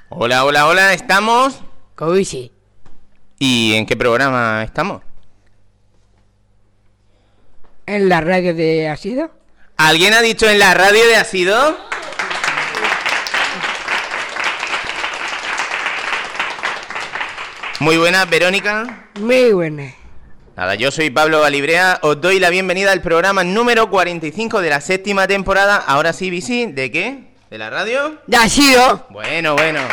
Hola, hola, hola, ¿estamos? Covici. ¿Y en qué programa estamos? ¿En la radio de Asido? ¿Alguien ha dicho en la radio de Asido? Muy buenas, Verónica. Muy buena. Nada, yo soy Pablo Balibrea, os doy la bienvenida al programa número 45 de la séptima temporada. Ahora sí, Visi, ¿de qué? ¿De la radio? ¿De Asido? Bueno.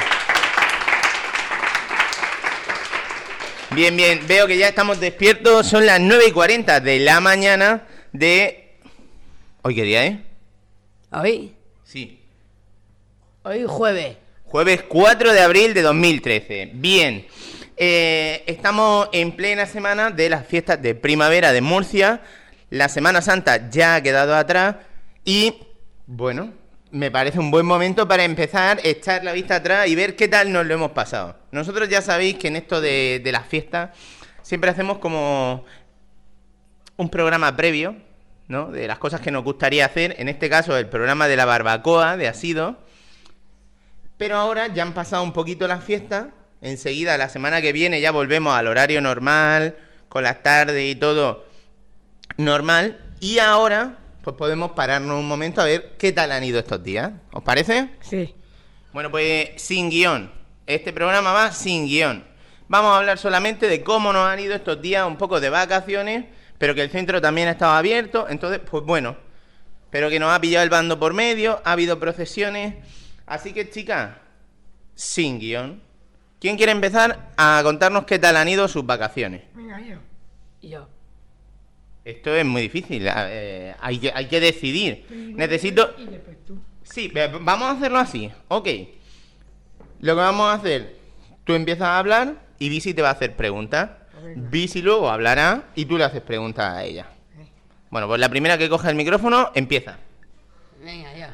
Bien, veo que ya estamos despiertos, son las 9:40 de la mañana de... ¿Hoy qué día es? ¿Hoy? Sí. Hoy jueves. Jueves 4 de abril de 2013. Bien, estamos en plena semana de las fiestas de primavera de Murcia. La Semana Santa ya ha quedado atrás y, bueno, me parece un buen momento para empezar, echar la vista atrás y ver qué tal nos lo hemos pasado. Nosotros ya sabéis que en esto de las fiestas siempre hacemos como un programa previo, ¿no? De las cosas que nos gustaría hacer. En este caso, el programa de la barbacoa de Asido. Pero ahora ya han pasado un poquito las fiestas. Enseguida, la semana que viene, ya volvemos al horario normal, con las tardes y todo normal. Y ahora, pues podemos pararnos un momento a ver qué tal han ido estos días. ¿Os parece? Sí. Bueno, pues sin guión. Este programa va sin guión. Vamos a hablar solamente de cómo nos han ido estos días, un poco de vacaciones, pero que el centro también ha estado abierto. Entonces, pues bueno, pero que nos ha pillado el bando por medio, ha habido procesiones. Así que, chicas, sin guión. ¿Quién quiere empezar a contarnos qué tal han ido sus vacaciones? Venga, yo. Esto es muy difícil. Hay que decidir. Necesito... Y después tú. Sí, vamos a hacerlo así. Ok. Lo que vamos a hacer, tú empiezas a hablar y Visi te va a hacer preguntas. Visi luego hablará y tú le haces preguntas a ella. Bueno, pues la primera que coja el micrófono empieza. Venga, yo.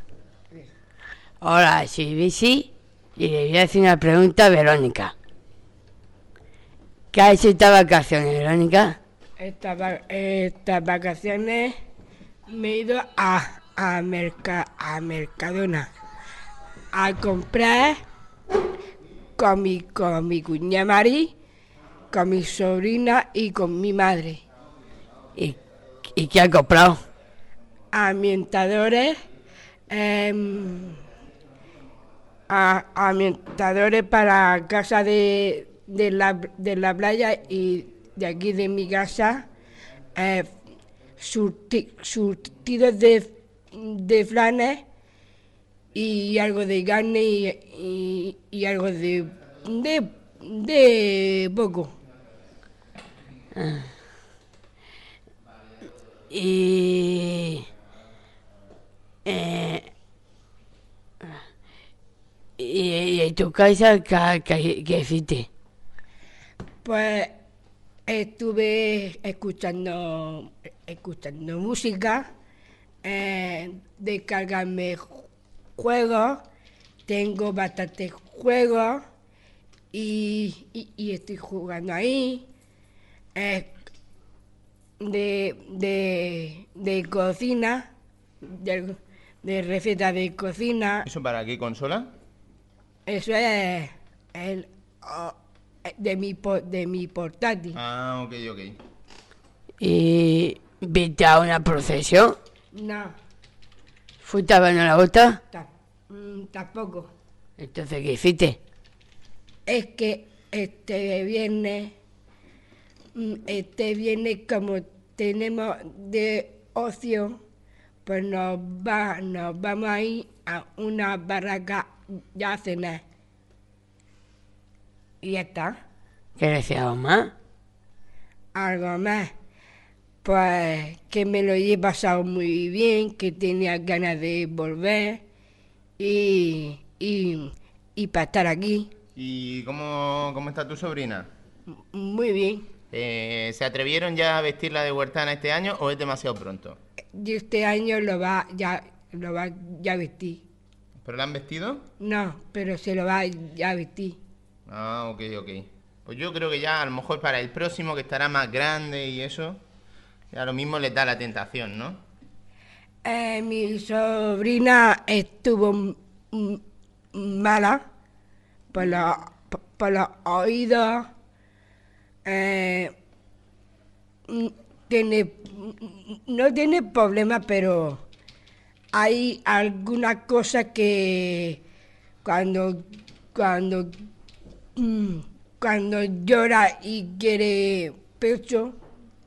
Hola, soy Bici y le voy a hacer una pregunta a Verónica. ¿Qué ha hecho estas vacaciones, Verónica? Estas vacaciones me he ido a Mercadona a comprar con mi cuñada Mari, con mi sobrina y con mi madre. ¿Y qué ha comprado? Ambientadores, ambientadores para casa de la playa y de aquí de mi casa, surtidos de flanes y algo de carne y algo de poco. ¿Y en tu casa qué hiciste? Pues estuve escuchando música, descargarme juegos, tengo bastantes juegos y estoy jugando ahí, de cocina, de recetas de cocina. ¿Eso para qué consola? Eso es de mi portátil. Ah, ok. ¿Y viste a una procesión? No. ¿Fuiste a ver la bota? Tampoco. Entonces, ¿qué hiciste? Es que este viernes como tenemos de ocio, pues nos vamos a ir a una barraca ya a cenar. Y ya está. ¿Qué deseamos más? Algo más. Pues que me lo he pasado muy bien, que tenía ganas de volver y para estar aquí. ¿Y cómo está tu sobrina? Muy bien. ¿Se atrevieron ya a vestirla de huertana este año o es demasiado pronto? Y este año lo va ya a vestir. ¿Pero la han vestido? No, pero se lo va ya a vestir. Ah, ok. Pues yo creo que ya a lo mejor para el próximo, que estará más grande y eso, ya lo mismo les da la tentación, ¿no? Mi sobrina estuvo mala por los oídos. No tiene problema, pero hay algunas cosas que cuando llora y quiere pecho,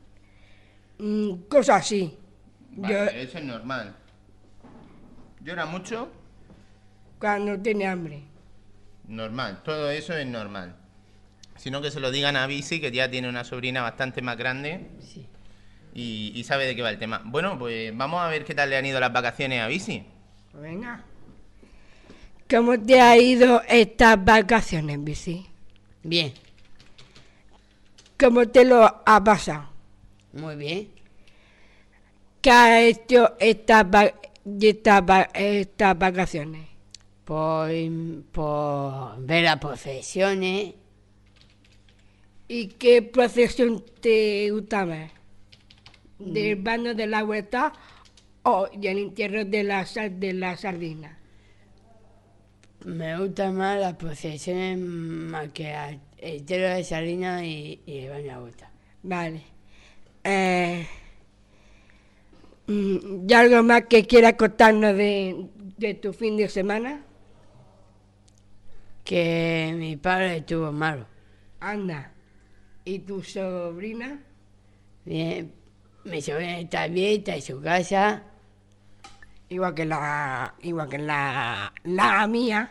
cosas así. Vale, eso es normal. ¿Llora mucho? Cuando tiene hambre. Normal, todo eso es normal. Sino que se lo digan a Bisi, que ya tiene una sobrina bastante más grande. Sí. Y sabe de qué va el tema. Bueno, pues vamos a ver qué tal le han ido las vacaciones a Bisi. Venga. ¿Cómo te ha ido estas vacaciones, Bisi? Bien, ¿Cómo te lo ha pasado? muy bien. ¿Qué ha hecho estas vacaciones? Por ver las procesiones, ¿Y qué procesión te gusta más? ¿Del baño de la huerta o del entierro de la sardina? me gustan más las procesiones más que el tero de sardina y el baño de vuelta. Vale. ¿Y algo más que quieras contarnos de tu fin de semana? Que mi padre estuvo malo. Anda. ¿Y tu sobrina? Bien, mi sobrina está bien, está en su casa. Igual que la mía.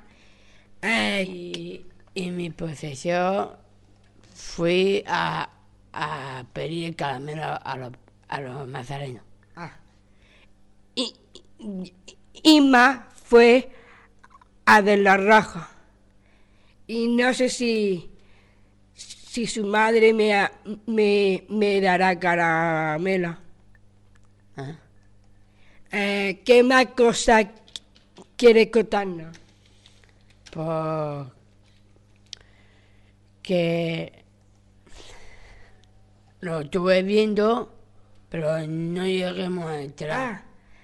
Y mi procesión fui a pedir el caramelo a los nazarenos. Inma fue a de la Roja. Y no sé si su madre me dará caramelo. ¿Ah? ¿Qué más cosas quiere contarnos? Pues que lo estuve viendo, pero no lleguemos a entrar.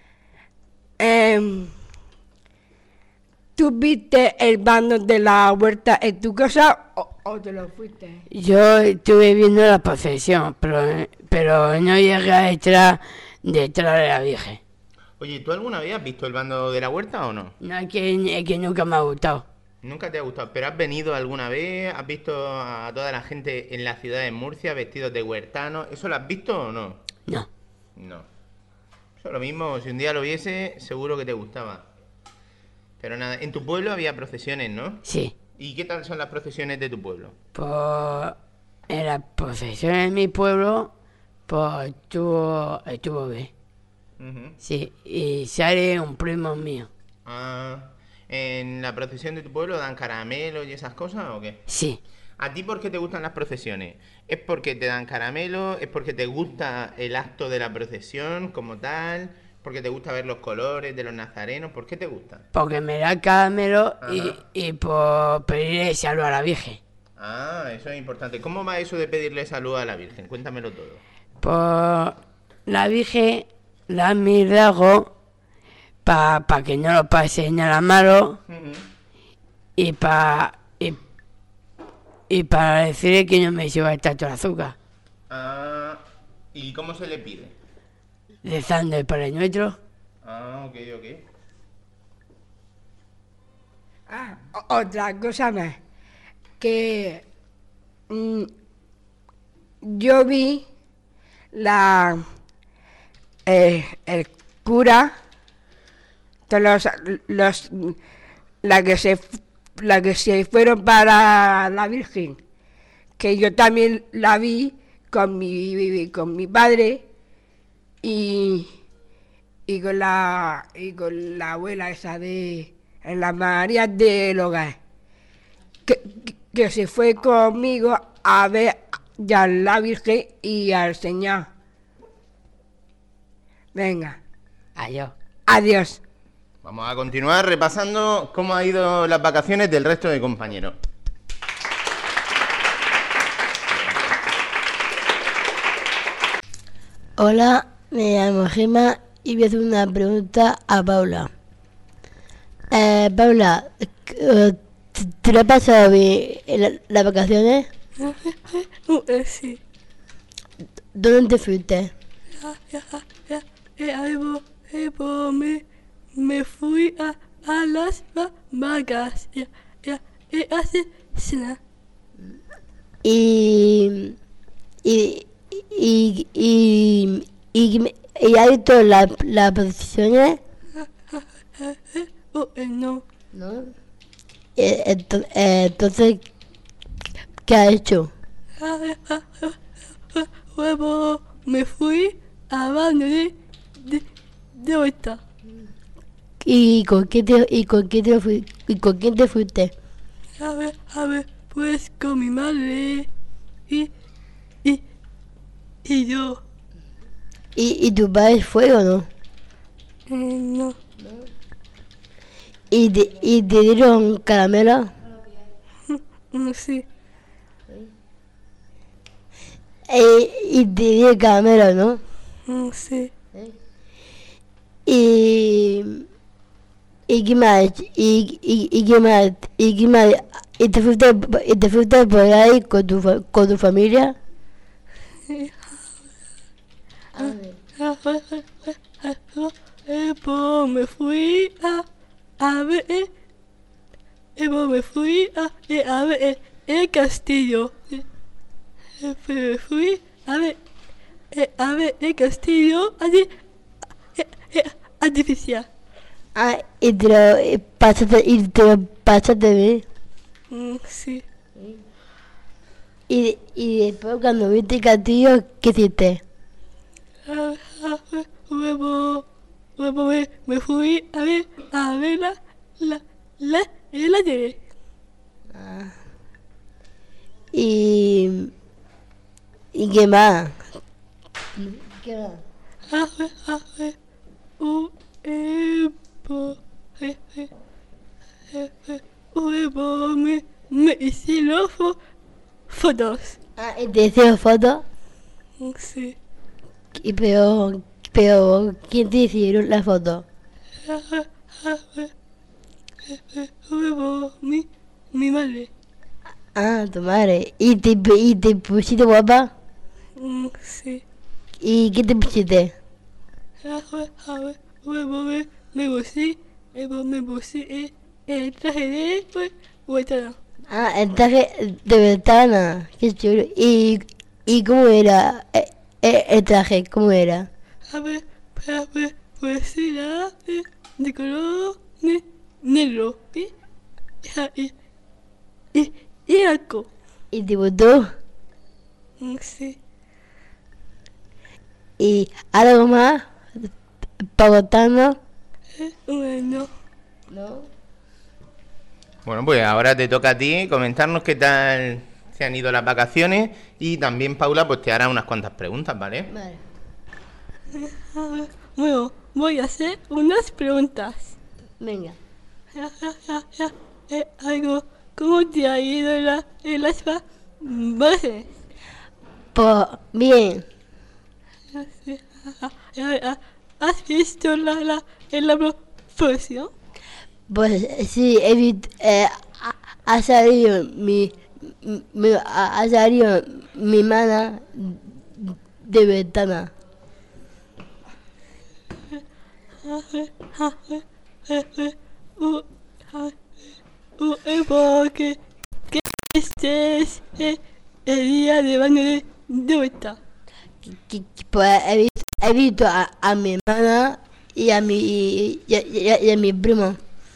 ¿Tú viste el bando de la huerta en tu casa o te lo fuiste? Yo estuve viendo la procesión, pero no llegué a entrar detrás de la Virgen. Oye, ¿tú alguna vez has visto el bando de la huerta o no? No, es que nunca me ha gustado. Nunca te ha gustado, pero ¿has venido alguna vez? ¿Has visto a toda la gente en la ciudad de Murcia vestidos de huertanos? ¿Eso lo has visto o no? No. No. Eso es lo mismo, si un día lo viese, seguro que te gustaba. Pero nada, en tu pueblo había procesiones, ¿no? Sí. ¿Y qué tal son las procesiones de tu pueblo? Pues en la procesión de mi pueblo, pues estuvo bien. Ujú. Sí, y sale un primo mío. Ah, ¿en la procesión de tu pueblo dan caramelos y esas cosas o qué? Sí, ¿A ti por qué te gustan las procesiones? ¿Es porque te dan caramelo? ¿Es porque te gusta el acto de la procesión como tal? ¿Porque te gusta ver los colores de los nazarenos? ¿Por qué te gusta? porque me da caramelo Ajá. y por pedirle salud a la Virgen. Ah, eso es importante. ¿Cómo va eso de pedirle salud a la Virgen? Cuéntamelo todo. Por la Virgen da milagros para que no lo pase nada malo y para decirle que no me suba tanto el azúcar. Ah, ¿y cómo se le pide? Rezando el Padre Nuestro. Ah, ok. Otra cosa más, que yo vi el cura, todos la que se fueron para la Virgen, que yo también la vi con mi padre y con la abuela esa de la María del Hogar, que se fue conmigo a ver ya la Virgen y al Señor. Venga, Adiós. adiós. Vamos a continuar repasando cómo ha ido las vacaciones del resto de compañeros. Hola, me llamo Gemma y voy a hacer una pregunta a Paula. Paula, ¿Te lo has pasado bien en las vacaciones? Sí. ¿Dónde te fuiste? Me fui a las vacas. Hace cena. Y has visto las posiciones, No. ¿no? Entonces, ¿qué has hecho? Luego me fui a baño de vuelta. ¿Y con quién te fuiste? A ver, pues con mi madre y, y yo. ¿Y tu padre fue o no? No. ¿Y te dieron caramelo? Sí. Y te dieron caramelo, ¿no? Sí. ¿Y qué más? ¿Y qué más? ¿Y qué más? ¿Y te fuiste por ahí con tu familia? Pues me fui a ver, pues me fui a ver el castillo. Me fui a ver el castillo artificial. Y te lo pasaste bien. Sí. Y después cuando viste el castillo, ¿qué hiciste? Luego me fui a ver la tele. ¿Y qué más? ¿Qué más? A ver, luego me hicieron fotos. ¿Y te hicieron fotos? Sí. Pero ¿quién te hicieron la foto? Luego mi madre. Tu madre. ¿Y te pusiste guapa? Sí. ¿Y qué te pusiste? A ver, luego me puse el traje de vuelta. El traje de ventana. Qué chulo. ¿Y cómo era el traje? ¿Cómo era? A ver, pues era de color negro y algo. ¿Y te gustó? Sí. ¿Y algo más? ¿Para contarnos? Bueno. No. Bueno, pues ahora te toca a ti comentarnos qué tal se han ido las vacaciones y también Paula pues te hará unas cuantas preguntas, ¿vale? Vale. A ver, bueno, voy a hacer unas preguntas. Venga. Algo, ¿cómo te ha ido en las vacaciones? Pues bien. ¿Has visto en la profesión? Pues sí, he visto, ha salido ha salido mi mano de ventana. Porque este es el día de baño de vuelta. Pues he visto a mi hermana y y a mi primo.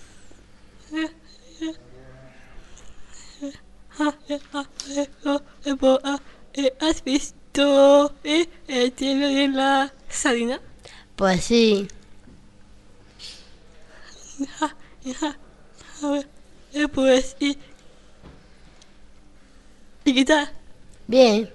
¿Has visto el cielo de la salina? Pues sí. Pues, ¿y qué tal? Bien.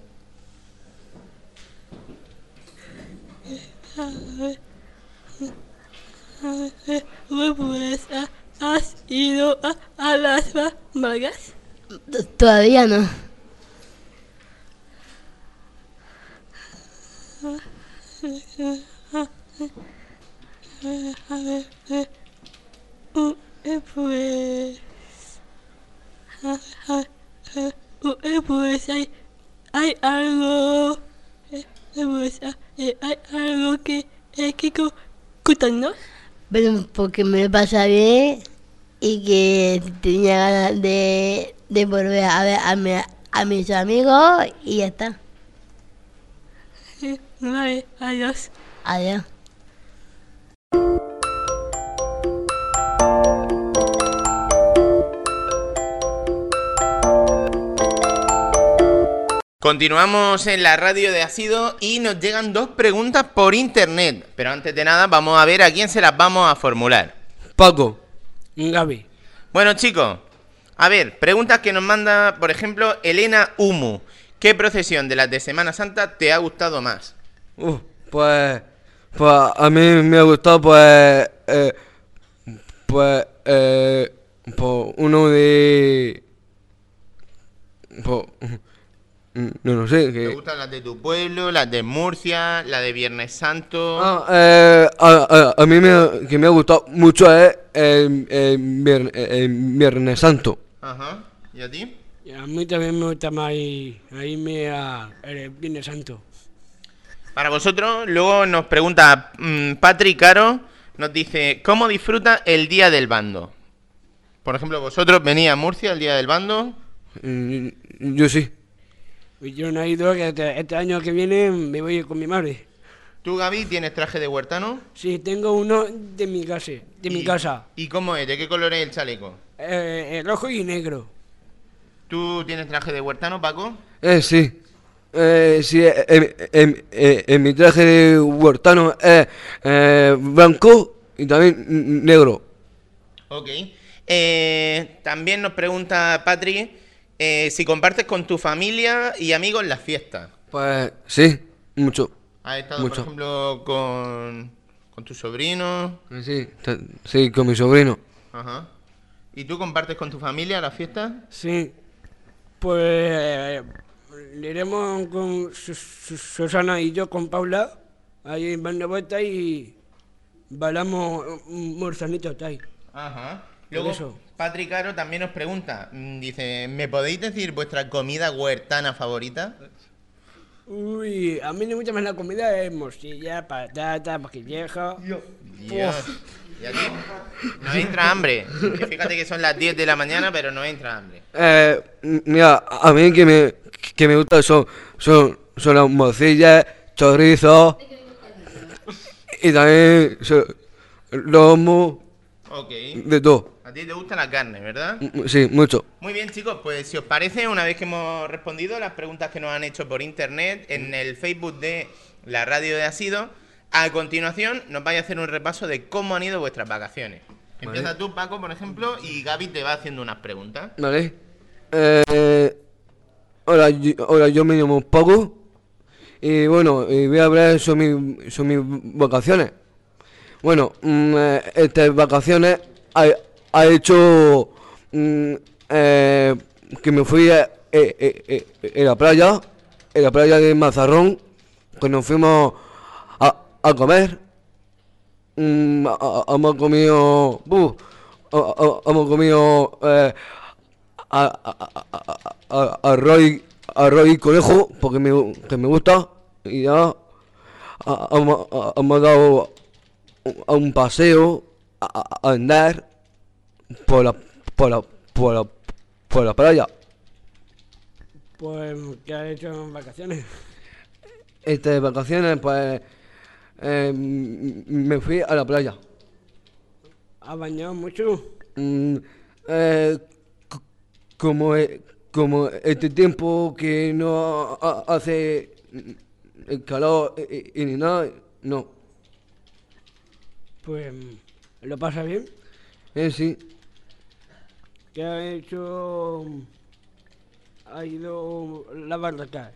Pues, ¿has ido a las Vargas? Todavía no. Pues, Pues hay algo, hay algo que contarnos. Pero porque me lo pasa bien y que tenía ganas de volver a ver a mis amigos y ya está. Vale, adiós. Adiós. Continuamos en la radio de Asido y nos llegan 2 preguntas por internet. Pero antes de nada vamos a ver a quién se las vamos a formular. Paco. Gaby. Bueno, chicos, a ver, preguntas que nos manda, por ejemplo, Elena Humu. ¿Qué procesión de las de Semana Santa te ha gustado más? Pues a mí me ha gustado pues uno de pues, no sé ¿Te que gustan las de tu pueblo, las de Murcia, la de Viernes Santo? a mí que me ha gustado mucho es el Viernes Santo. Ajá. ¿Y a ti? Y a mí también me gusta más irme a el Viernes Santo. Para vosotros, luego nos pregunta Patrick Caro, nos dice, ¿cómo disfruta el Día del Bando? Por ejemplo, vosotros venís a Murcia el Día del Bando. Yo sí. Y yo no he ido, que este año que viene me voy con mi madre. ¿Tú, Gaby, tienes traje de huertano? Sí, tengo uno de mi casa. ¿Y cómo es? ¿De qué color es el chaleco? Rojo y negro. ¿Tú tienes traje de huertano, Paco? Sí. Sí, en mi traje de huertano es blanco y también negro. Ok. También nos pregunta Patri si compartes con tu familia y amigos las fiestas. Pues sí, mucho. ¿Has estado, Mucho. por ejemplo, con tu sobrino? Sí, con mi sobrino. Ajá. ¿Y tú compartes con tu familia las fiestas? Sí. Pues le iremos con Susana y yo con Paula. Ahí van de vuelta y bailamos un morzanito ahí. Ajá. Luego, eso. Patrick Caro también nos pregunta, dice, ¿me podéis decir vuestra comida huertana favorita? Uy, a mí me gusta más la comida de morcilla, patata, maquilleja. Dios. ¿Y a ti? Nos entra hambre. Que fíjate que son las 10 de la mañana, pero nos entra hambre. Mira, a mí que me gusta son las morcillas, chorizo y también lomo, Ok. de todo. A ti te gusta la carne, ¿verdad? Sí, mucho. Muy bien, chicos, pues si os parece, una vez que hemos respondido las preguntas que nos han hecho por internet en el Facebook de la radio de Asido, a continuación nos vais a hacer un repaso de cómo han ido vuestras vacaciones. Empieza tú, Paco, por ejemplo, y Gaby te va haciendo unas preguntas. Vale. Hola, yo me llamo Paco y bueno, y voy a hablar sobre mis vacaciones. Bueno, estas vacaciones ha hecho que me fui en la playa de Mazarrón, que nos fuimos a comer. Hemos comido arroz y conejo porque que me gusta, y ya hemos dado a un paseo a andar por la playa. Pues, ¿qué has hecho en vacaciones? Estas vacaciones pues me fui a la playa. ¿Has bañado mucho? Como este tiempo que no hace el calor y ni nada, no. Pues, ¿lo pasa bien? Sí. ¿Qué ha hecho? Ha ido la barraca.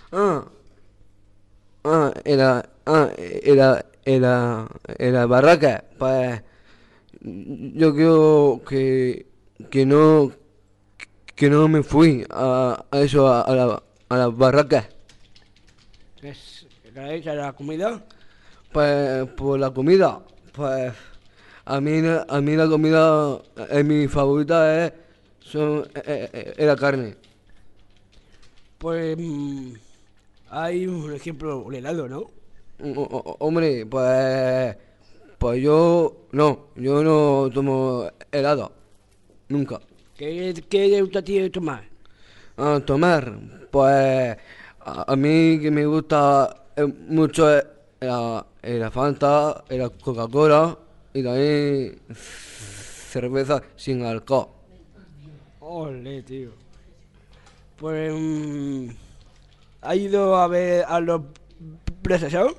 Era barraca, pues yo creo que no me fui a eso, a la barraca. ¿Qué ha hecho la comida? Pues por la comida, pues a mí la comida mi favorita es era carne. Pues hay un ejemplo, un helado, ¿no? Hombre, pues yo no tomo helado, nunca. ¿Qué te gusta a ti tomar? A tomar, pues a mí que me gusta mucho es la Fanta, la Coca-Cola y también cerveza sin alcohol. Ole, tío. Pues ¿ha ido a ver a los procesados?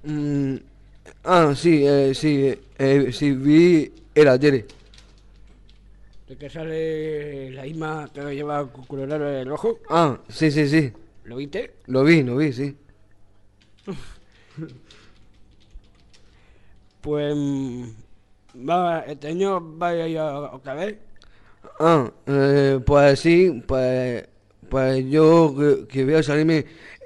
Sí, vi el ayer. De que sale la Isma que lleva colorado en el ojo. Sí, ¿Lo viste? lo vi, sí. Pues este año va a ir otra vez. Pues sí, pues yo que voy a salirme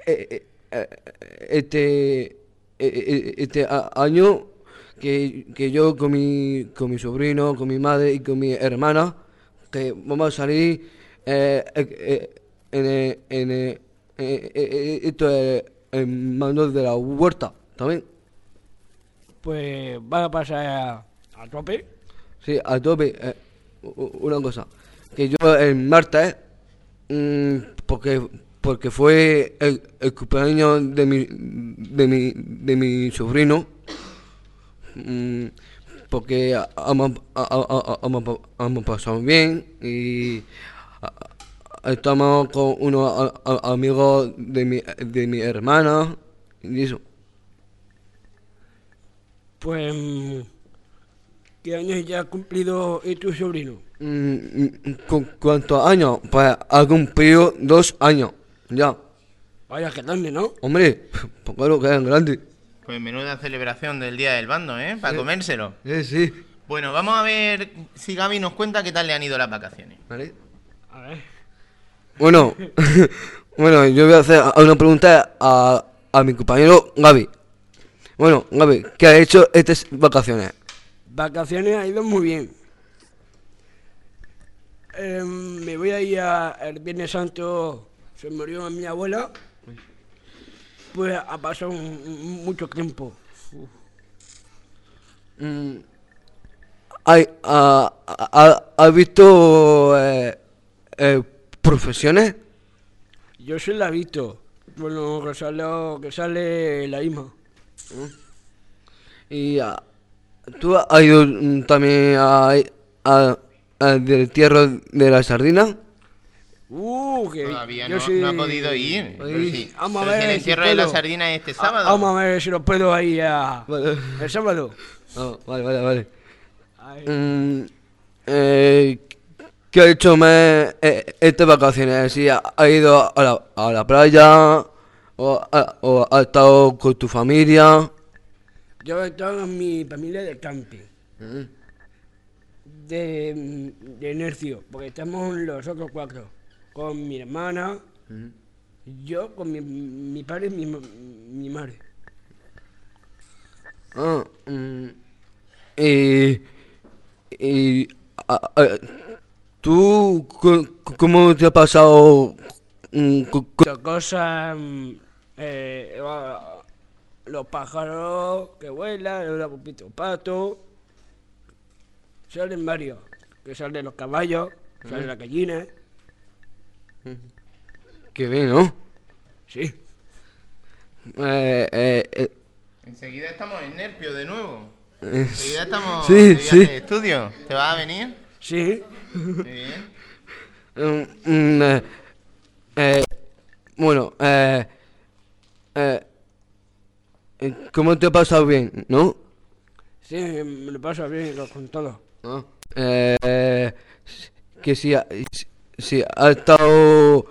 este año que yo con mi sobrino, con mi madre y con mi hermana, que vamos a salir esto es el mando de la huerta también. Pues va a pasar a tope. Sí, a tope. Una cosa, que yo el martes, porque fue el cumpleaños de mi sobrino, porque hemos pasado bien y estamos con unos amigos de mi hermana y eso. Pues ¿qué años ya ha cumplido tu sobrino? ¿Con cuántos años? Pues ha cumplido 2 años, ya. Vaya, que grande, ¿no? Hombre, pues claro que es grande. Pues menuda celebración del Día del Bando, ¿eh? Para comérselo. Sí. Bueno, vamos a ver si Gaby nos cuenta qué tal le han ido las vacaciones. ¿Vale? A ver. Bueno, bueno, yo voy a hacer una pregunta a mi compañero Gaby. Bueno, Gaby, ¿qué ha hecho estas vacaciones? Vacaciones ha ido muy bien. Me voy a ir el Viernes Santo, se murió mi abuela. Pues ha pasado mucho tiempo. ¿Has visto profesiones? Yo sí la he visto. Bueno, que sale la Isma. ¿Y tú has ido también al entierro de la sardina? Que Todavía yo no, sí- no ha podido ir. Pero sí. Vamos a Pero si ver el si entierro de la puedo. sardina es este sábado. Vamos a ver si lo puedo ir Vale. el sábado. Vale. Ay, ¿Qué ha hecho más estas vacaciones? ¿Si ha ido a la playa o ha estado con tu familia? Yo he estado en mi familia de camping. De Nercio, porque estamos los otros 4. Con mi hermana, yo, con mi padre y mi madre. Y ¿tú cómo te ha pasado Otra cosa, los pájaros que vuelan, los pupitos patos. Salen varios, que salen los caballos, salen las gallinas. qué bien, ¿no? Sí. Enseguida estamos en Nerpio de nuevo. Enseguida estamos Sí, de viaje sí. de estudio. ¿Te vas a venir? Sí. Muy bien. Bueno, ¿cómo te ha pasado bien, no? Sí, me lo paso bien con todo. Que si ha estado,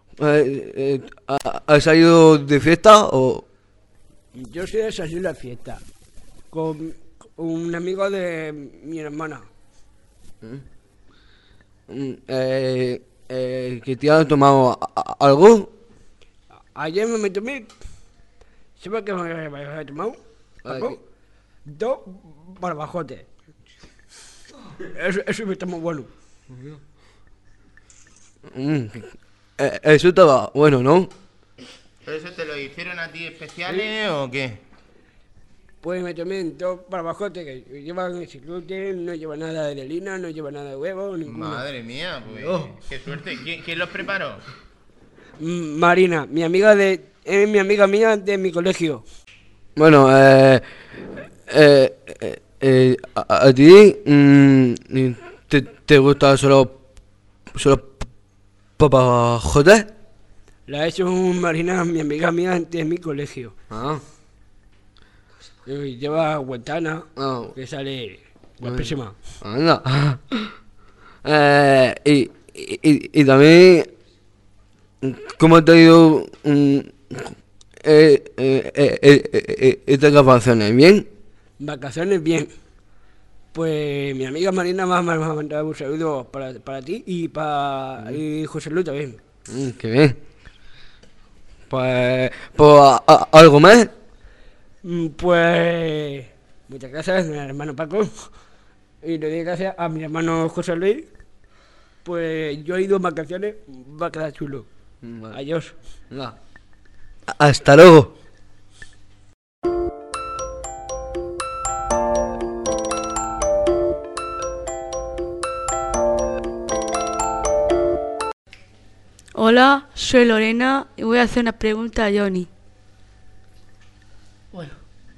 ha salido de fiesta o... Yo sí desayuno la fiesta con un amigo de mi hermana. que te han tomado algo. Ayer me tomé. ¿Sabes qué me he tomado? Ay, 2 barbajotes. Eso está muy bueno. Eso estaba bueno, ¿no? ¿Pero eso te lo hicieron a ti especiales o qué? Pues me tomé dos barbajotes que llevan sin gluten, no lleva nada de harina, no lleva nada de huevo, ninguna. Madre mía, pues qué suerte. ¿Quién los preparó? Marina, es mi amiga mía de mi colegio. Bueno, a ti te gustan solo papajotes. La ha hecho Marina, mi amiga mía de mi colegio. Ah, Y lleva guantana, ah, que sale guapísima. anda. Y también, ¿cómo te ha ido estas vacaciones? ¿Bien? Vacaciones bien. Pues mi amiga Marina me ha mandado un saludo para ti y para José Luis también. Qué bien. Pues ¿algo más? Pues muchas gracias a mi hermano Paco y le doy gracias a mi hermano José Luis. Pues yo he ido en vacaciones, va a quedar chulo. Adiós. Venga. Hasta luego. Hola, soy Lorena y voy a hacer una pregunta a Johnny. Bueno.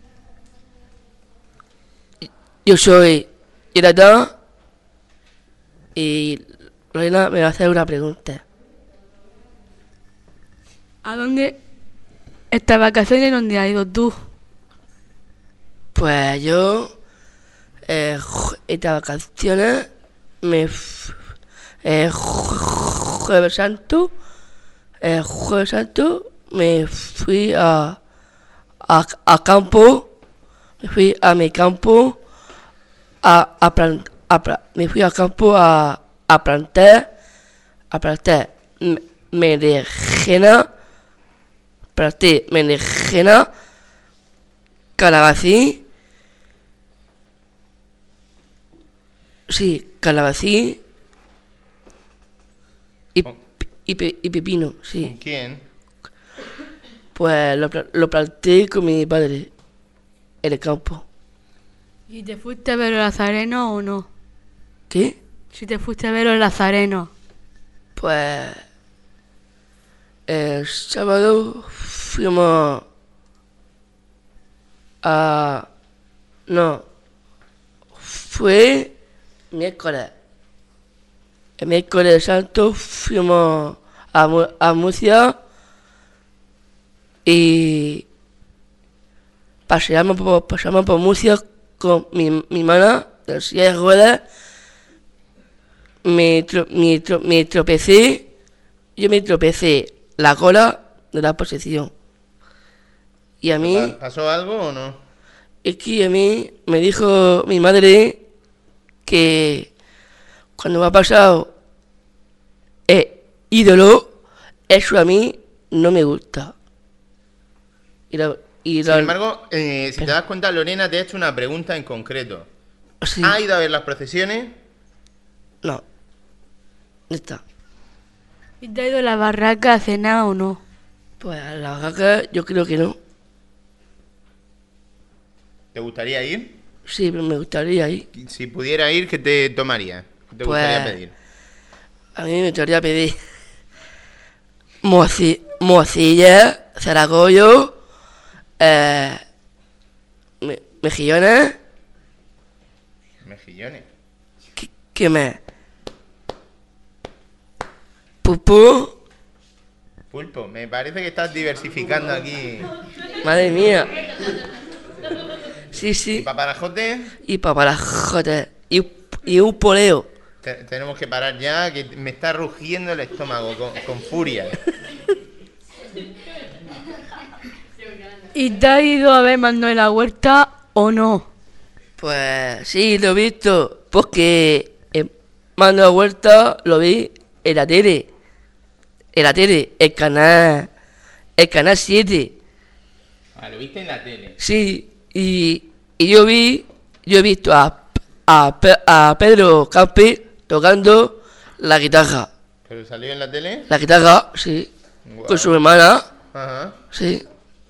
Yo soy Jonathan y Lorena me va a hacer una pregunta. ¿A dónde estas vacaciones dónde has ido tú? Pues yo estas vacaciones Jueves Santo me fui a campo, me fui a mi campo me fui a campo a plantar berenjena, calabacín, calabacín y pepino, sí. ¿Con quién? Pues lo planté con mi padre en el campo. ¿Y te fuiste a ver los nazarenos o no? ¿Qué? Si te fuiste a ver los nazarenos. Pues el sábado fuimos a... No, fue miércoles. El miércoles santo fuimos a Murcia y paseamos por Murcia con mi hermana de la silla de ruedas. Me tropecé la cola de la posición. Y a mí, ¿Pasó algo o no? es que a mí me dijo mi madre que cuando me ha pasado ídolo, eso a mí no me gusta. Sin embargo, si te das cuenta, Lorena te ha hecho una pregunta en concreto. Sí. ¿Ha ido a ver las procesiones? No. Ya está. ¿Y te has ido a la barraca a cenar o no? Pues a la vaca yo creo que no. ¿Te gustaría ir? Sí, pero me gustaría ir. Si pudiera ir, ¿qué te tomaría? ¿Qué te gustaría pedir? A mí me gustaría pedir morcilla, zaragollo, mejillones. Mejillones. ¿Qué más? Pupú. Pulpo, me parece que estás diversificando aquí. Madre mía. Sí, ¿Y sí. paparajote? Y paparajotes. Y un poleo. Tenemos que parar ya, que me está rugiendo el estómago con furia. ¿Y te has ido a ver Manuela Huerta o no? Pues sí, lo he visto. Porque Manuel Huerta lo vi en la tele. El canal 7. Ah, lo viste en la tele. Sí, y yo he visto a Pedro Campi tocando la guitarra. ¿Pero salió en la tele? La guitarra, sí. Guau. Con su hermana, Ajá. sí.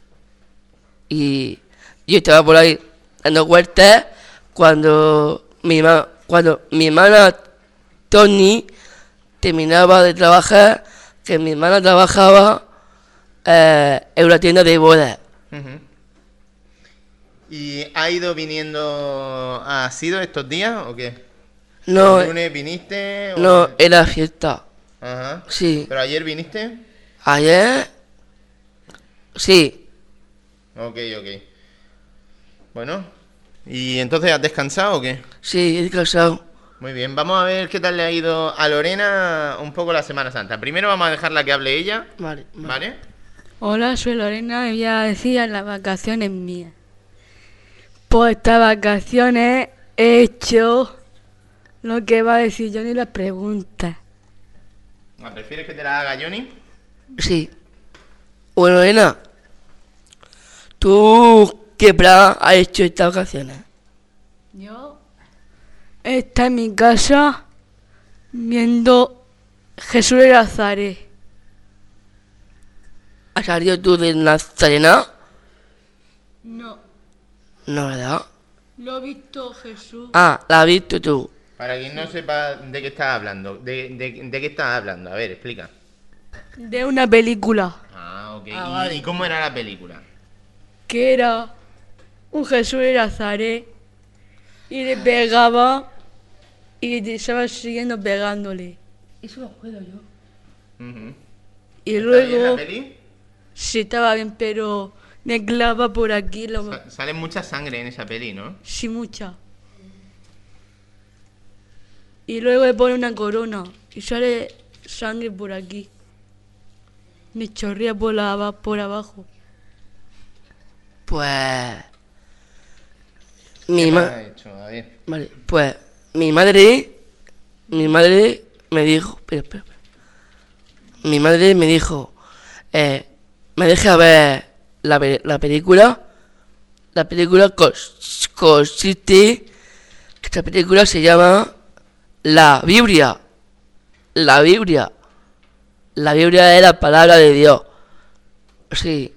Y yo estaba por ahí dando vueltas cuando cuando mi hermana Tony terminaba de trabajar, que mi hermana trabajaba en una tienda de bodas. Ujú. ¿Y ha ido viniendo, ha sido estos días o qué? No, ¿El lunes viniste? no, era fiesta. Ajá. Sí. ¿Pero ayer viniste? Ayer, sí. Ok. Bueno, ¿y entonces has descansado o qué? Sí, he descansado. Muy bien, vamos a ver qué tal le ha ido a Lorena un poco la Semana Santa. Primero vamos a dejarla que hable ella, Vale. ¿vale? Hola, soy Lorena y voy a decir las vacaciones mías. Por estas vacaciones he hecho lo que va a decir Johnny las preguntas. ¿Prefieres que te la haga Johnny? Sí. Bueno, Elena, ¿tú qué plan has hecho estas vacaciones? Yo está en mi casa viendo Jesús de Nazaret. ¿Has salido tú de Nazarena? No, No, ¿verdad? lo he visto Jesús. Ah, la has visto tú. Para quien no sepa de qué estás hablando, ¿de qué estás hablando? A ver, explica. De una película Ok. vale. ¿Y cómo era la película? que era un Jesús de Nazaret y le pegaba y te estaba siguiendo pegándole. Eso lo puedo yo. Ujú. Y ¿Está bien la luego peli? sí estaba bien, pero me clava por aquí, Sale mucha sangre en esa peli, ¿no? sí mucha. Y luego le pone una corona y sale sangre por aquí. Me chorrea por abajo. Pues... ¿Qué Mi más ma... ha hecho? A ver. Vale, pues mi madre me dijo... Espera. Mi madre me dijo... me deja ver la película. La película consiste... Esta película se llama La Biblia. La Biblia. La Biblia es la palabra de Dios. Sí.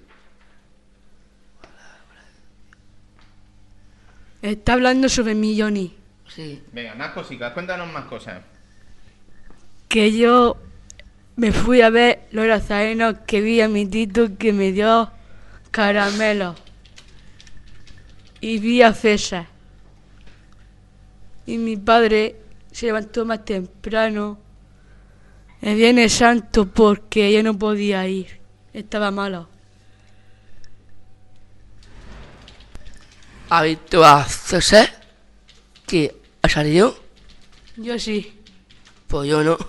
Está hablando sobre mí, Johnny. Sí. Venga, más cositas, cuéntanos más cosas. Que yo me fui a ver los nazarenos, que vi a mi tito que me dio caramelo. Y vi a César. Y mi padre se levantó más temprano el Viernes Santo porque yo no podía ir. Estaba malo. ¿Has visto a César? ¿Que ha salido? Yo sí. Pues yo no.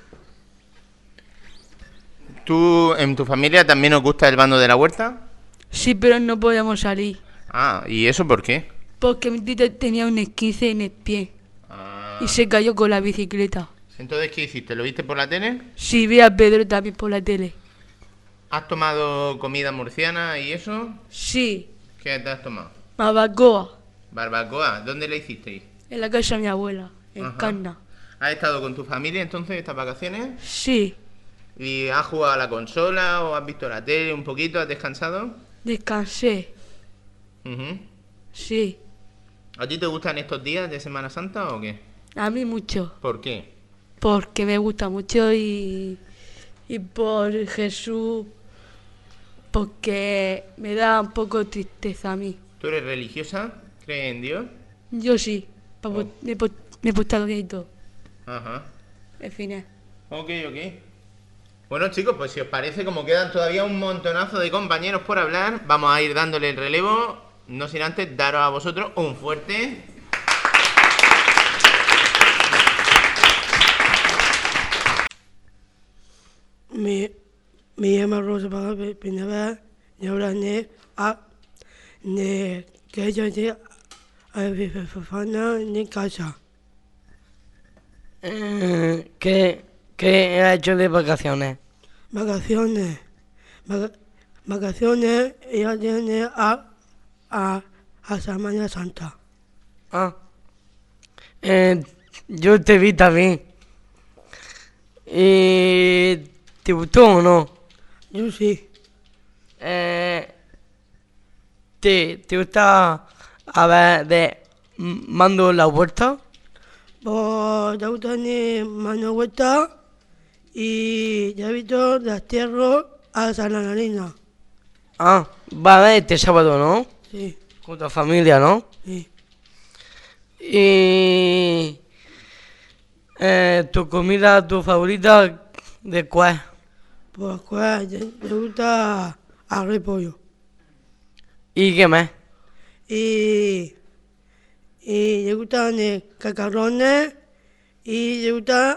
¿Tú, en tu familia también os gusta el bando de la huerta? Sí, pero no podíamos salir. ¿Y eso por qué? Porque mi tito tenía un esguince en el pie. Ah, Y se cayó con la bicicleta. entonces, ¿qué hiciste? ¿Lo viste por la tele? Sí, vi a Pedro también por la tele. ¿Has tomado comida murciana y eso? Sí, ¿Qué te has tomado? barbacoa. Barbacoa, ¿dónde la hicisteis? En la casa de mi abuela, en Ajá. Canna. ¿Has estado con tu familia entonces estas vacaciones? Sí, ¿Y has jugado a la consola o has visto la tele un poquito? ¿Has descansado? descansé. Ujú. Sí, ¿A ti te gustan estos días de Semana Santa o qué? a mí mucho. ¿Por qué? Porque me gusta mucho y por Jesús, porque me da un poco de tristeza a mí. ¿Tú eres religiosa? ¿Crees en Dios? Yo sí, me he puesto bien y todo. Ajá. En fin. Ok. Bueno, chicos, pues si os parece, como quedan todavía un montonazo de compañeros por hablar, vamos a ir dándole el relevo, no sin antes daros a vosotros un fuerte... Me llamo Rosa para primera y ahora que yo llegué a Fafana en casa. ¿Qué has hecho de vacaciones? Vacaciones ya viene a Semana Santa. Ah. Yo te vi también. ¿Te gustó o no? Yo sí. ¿Te gusta a ver de Mando la Huerta? Pues te gusta ni mano vuelta y ya he visto las tierras a San Analina. Ah, va a ver este sábado, ¿no? Sí, Con tu familia, ¿no? sí. Y... ¿tu comida, tu favorita, de cuál? Pues me gusta arroz y pollo. ¿Y qué más? Y le gustan cacarones y le gusta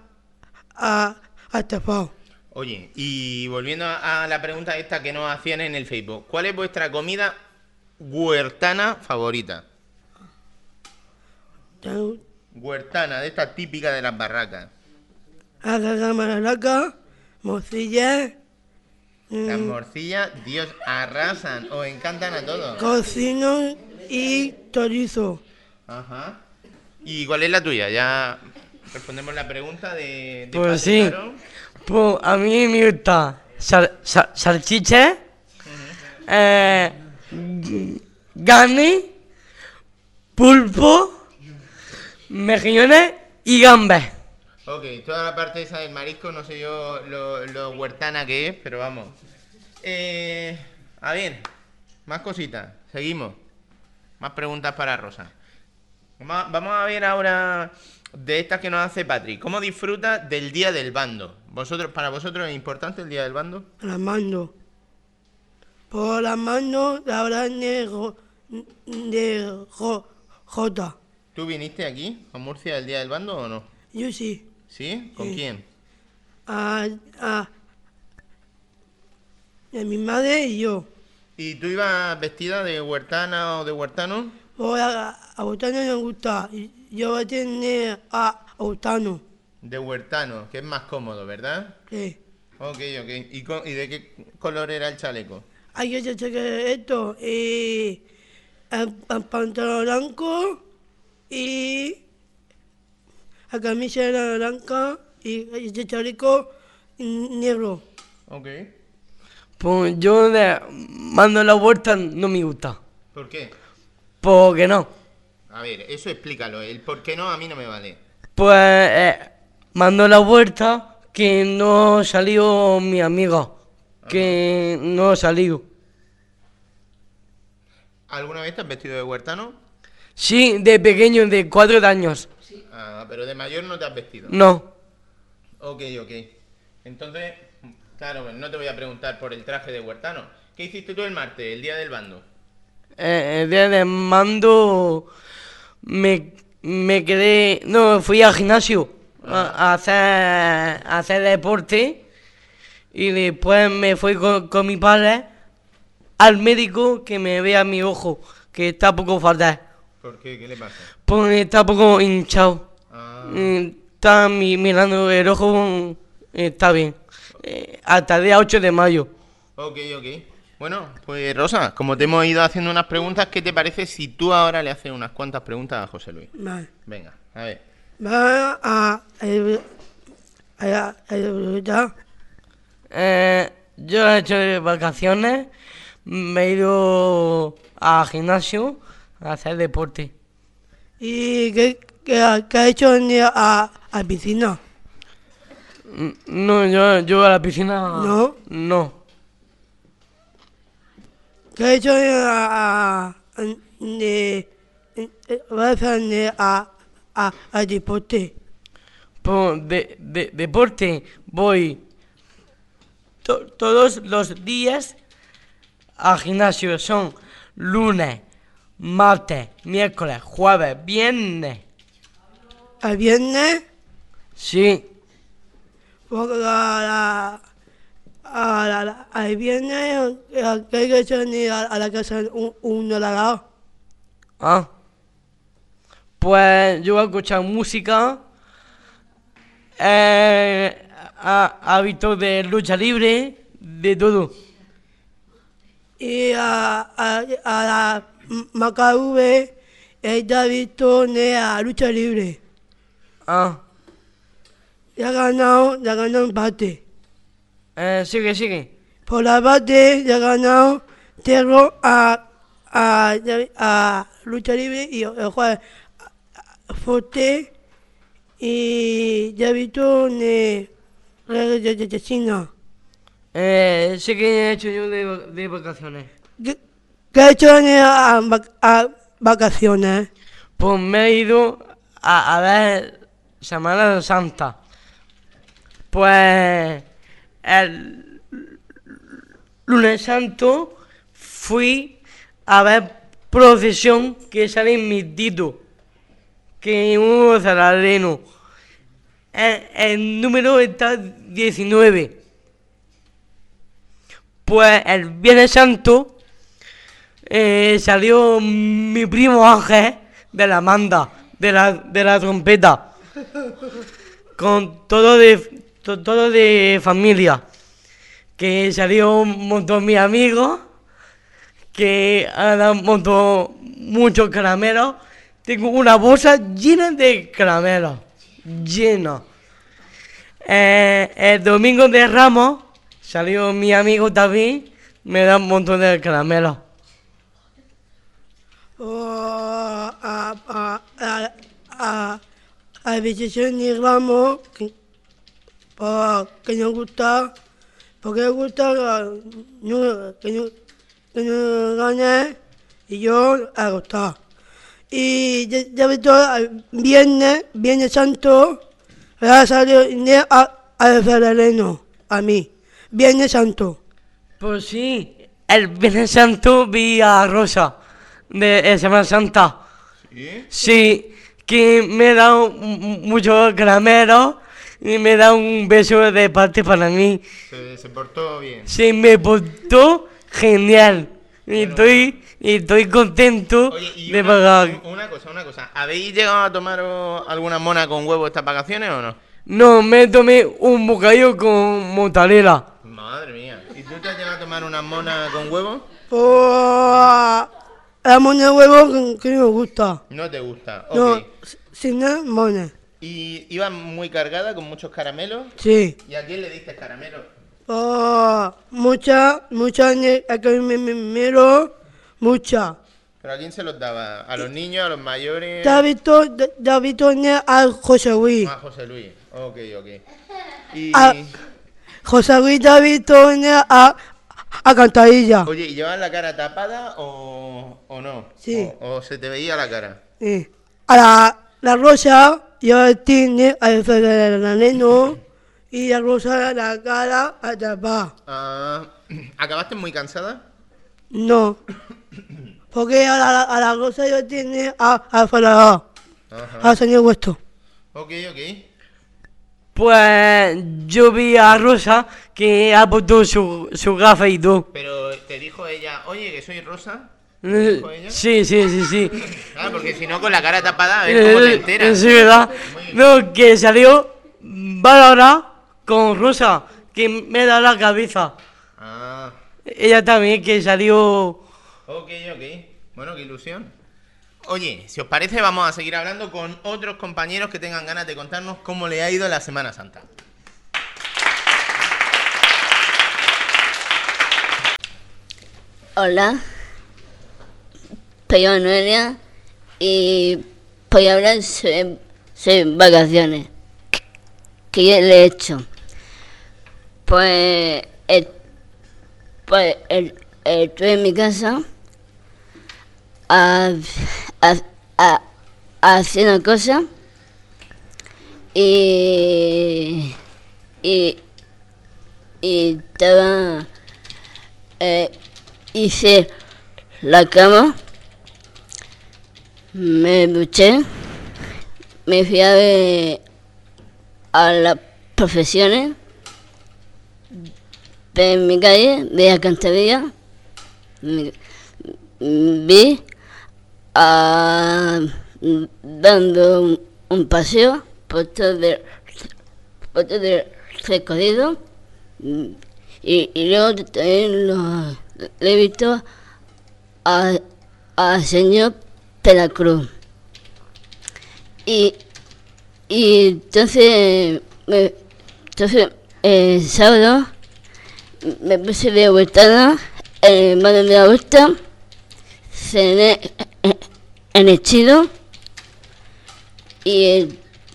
a estafado. Oye, y volviendo a la pregunta esta que nos hacían en el Facebook, ¿cuál es vuestra comida huertana favorita? Huertana, de esta típica de las barracas. A la maraca, morcilla, Las morcillas, Dios, arrasan, os encantan a todos. cocino y chorizo. Ajá. ¿Y cuál es la tuya? Ya respondemos la pregunta de Pues Pati, sí. claro. Pues a mí me gusta salchicha, carne, pulpo, mejillones y gambas. Ok, toda la parte esa del marisco, no sé yo lo huertana que es, pero vamos. A ver, más cositas, seguimos. Más preguntas para Rosa. Vamos a ver ahora de estas que nos hace Patri. ¿Cómo disfruta del día del bando? ¿Para vosotros es importante el día del bando? Las mando. Por las manos la hora de Jota. ¿Tú viniste aquí a Murcia el día del bando o no? Yo sí. ¿Sí? ¿Con Sí. quién? De mi madre y yo. ¿Y tú ibas vestida de huertana o de huertano? Pues a Botano me gusta. Y yo voy a tener a Botano. De huertano, que es más cómodo, ¿verdad? Sí. Ok. ¿Y de qué color era el chaleco? Hay que chequear esto. Y el pantalón blanco y la camisa era blanca y el chaleco negro. Ok. Pues yo de Mando la Huerta no me gusta. ¿Por qué? Porque no. A ver, eso explícalo. El por qué no a mí no me vale. Pues Mando la Huerta que no salió mi amigo. Que no salió. ¿Alguna vez te has vestido de huertano? Sí, de pequeño, de 4 años. Ah, pero de mayor no te has vestido. No. Ok. Entonces, claro, pues no te voy a preguntar por el traje de huertano. ¿Qué hiciste tú el martes, el día del bando? El día de Mando me quedé... No, fui al gimnasio a hacer deporte. Y después me fui con mi padre al médico que me vea mi ojo, que está poco fatal. ¿Por qué? ¿Qué le pasa? Pues está poco hinchado. Ah, Está mirando el ojo, está bien. Hasta el día 8 de mayo. ok. Bueno, pues Rosa, como te hemos ido haciendo unas preguntas, ¿qué te parece si tú ahora le haces unas cuantas preguntas a José Luis? Vale. Venga, a ver. Va a Yo he hecho de vacaciones, me he ido al gimnasio a hacer deporte. ¿Y qué ha hecho a piscina? No, yo a la piscina... ¿No? No. ¿Qué ha hecho a deporte? Pues de deporte voy todos los días al gimnasio. Son lunes, martes, miércoles, jueves, viernes. ¿El viernes? Sí, Porque al viernes que hay que venir a la casa uno de la pues yo voy a escuchar música, hábitos de lucha libre, de todo. y a la Macaúbe ella ha visto a lucha libre. ya ha ganado empate. Sigue. Por la bate ya ha ganado Terro a lucha libre y el juez Forte y ya visto de China. Sí que he hecho yo de vacaciones. ¿Qué ha hecho a vacaciones? Pues me he ido a ver Semana Santa. Pues el lunes santo fui a ver procesión que sale en mi tito, que es un zarareno. El número está 19. Pues el Viernes Santo salió mi primo Ángel de la manda, de la trompeta, con todo de familia, que salió un montón de mis amigos, que han montado muchos caramelos. Tengo una bolsa llena de caramelos, llena. El domingo de Ramos salió mi amigo David, me da un montón de caramelos. A decisión de Ramos que nos gusta, porque nos gusta que no gane y yo a gustar. Y ya visto Viernes Santo, va a salir al Ferrareno, a mí. Viernes Santo. Pues sí, el Viernes Santo vi a Rosa de Semana Santa. ¿Sí? Sí, que me da muchos caramelos y me da un beso de parte para mí. Se portó bien. Sí, me portó genial. Y estoy contento Oye, y de pagar. una cosa. ¿Habéis llegado a tomar alguna mona con huevo estas vacaciones o no? No, me tomé un bocadillo con mortadela. Madre mía. ¿Y tú te has llegado a tomar una mona con huevo? La mona de huevo que no me gusta. No te gusta. No, Ok. sin nada, mona. ¿Y iba muy cargada con muchos caramelos? Sí. ¿Y a quién le diste caramelos? Mucha mucha. ¿Pero a quién se los daba? ¿A los niños, a los mayores? David a José Luis. Ah, José Luis. Ok. Y... José Luis David a Cantarilla. Oye, ¿y llevabas la cara tapada o no? Sí. ¿O se te veía la cara? A la Rosa yo tiene al Ferrareno y la Rosa la cara a tapar. ¿Acabaste muy cansada? No. Porque a la Rosa yo tiene a Ferrareno. Ajá. A señor Huesto. Ok. Pues yo vi a Rosa que ha puesto su gafa y todo. Pero te dijo ella, oye, que soy Rosa. ¿Te dijo ella? Sí. Ah, porque si no con la cara tapada, a ver cómo te enteras. Sí, ¿verdad? No, que salió Bárbara con Rosa, que me da la cabeza. Ah, Ella también, que salió... ok. Bueno, qué ilusión. Oye, si os parece, vamos a seguir hablando con otros compañeros que tengan ganas de contarnos cómo le ha ido la Semana Santa. Hola, soy Noelia y voy a hablar sobre vacaciones que yo le he hecho. Pues estuve en mi casa haciendo cosas y estaba hice la cama, me duché, me fui a ver a las profesiones de mi calle, de Alcantarilla, vi dando un paseo por todo el recorrido y luego también lo he visto al señor Pelacruz y entonces entonces, el sábado me puse de huertana en el barrio de la huerta, cené en el chino y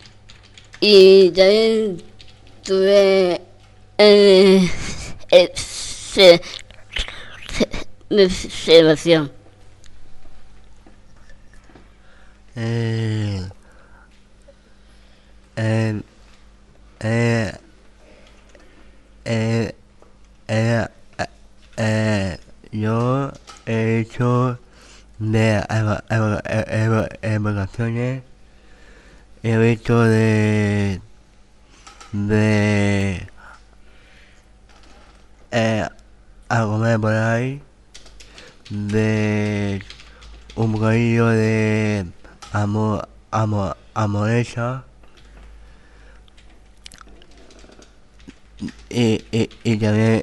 también tuve celebración. Yo he hecho de vacaciones, he visto de a comer por ahí, de un bocadillo de amoresa y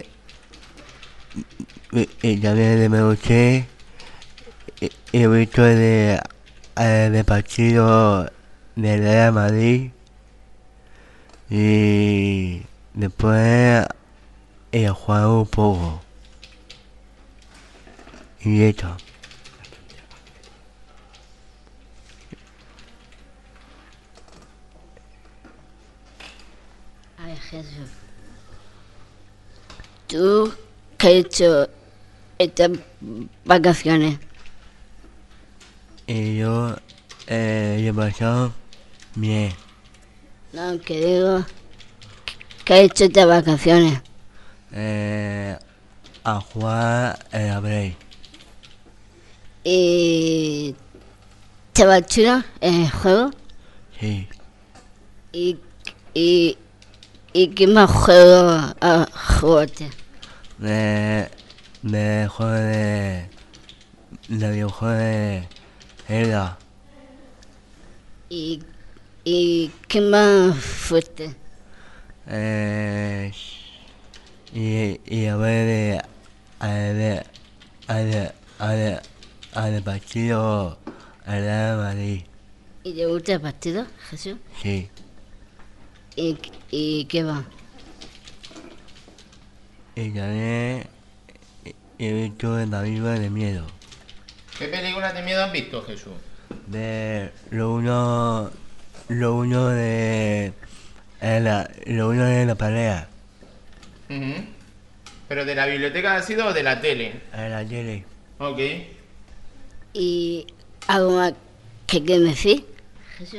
también de Meduché, he visto de partido de Real Madrid y después he jugado un poco y esto. Ay, Jesús. ¿Tú qué has hecho estas vacaciones? Y yo he pasado bien. No, que digo, ¿qué has hecho estas vacaciones? A jugar en la Play. ¿Y te va chulo el juego? Sí. ¿Y qué más juego jugaste? De juego de videojuego de Zelda. ¿Y qué más fuiste? Y a ver de partido al Real Madrid. ¿Y te gusta el partido, Jesús? Sí. ¿Y qué va? Y también he visto la película de miedo. ¿Qué películas de miedo has visto, Jesús? De lo uno de la pelea. Ujú. ¿Pero de la biblioteca ha sido o de la tele? En la tele. Ok. ¿Y algo más que quieres decir, Jesús?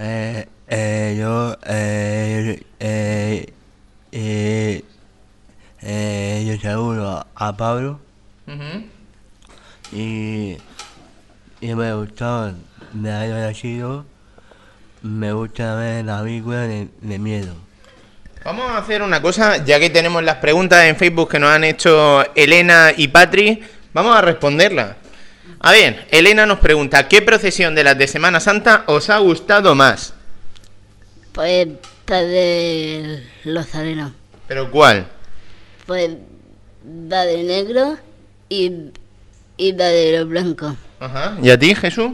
Yo saludo a Pablo Ujú. y me gustó de haber nacido. Me gusta ver la película de miedo. Vamos a hacer una cosa, ya que tenemos las preguntas en Facebook que nos han hecho Elena y Patri, vamos a responderlas. A ver, Elena nos pregunta, ¿qué procesión de las de Semana Santa os ha gustado más? Pues la de los arenos. ¿Pero cuál? Pues la de negro y la de los blancos. Ajá. ¿Y a ti, Jesús?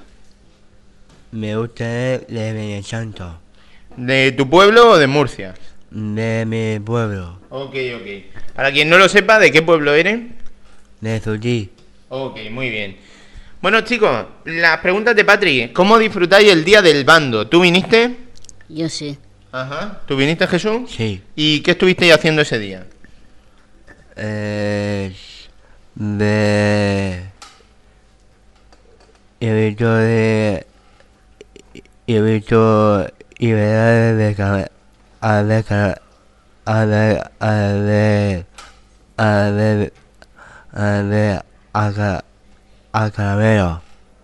Me gusta ver de Viernes Santo, ¿De tu pueblo o de Murcia? de mi pueblo, Ok. Para quien no lo sepa, ¿de qué pueblo eres? de Zutí. Ok, muy bien. Bueno, chicos, las preguntas de Patri. ¿Cómo disfrutáis el día del bando? ¿Tú viniste? Yo sí. Ajá. ¿Tú viniste, Jesús? Sí. ¿Y qué estuvisteis haciendo ese día? He visto iberas de a Caramelo.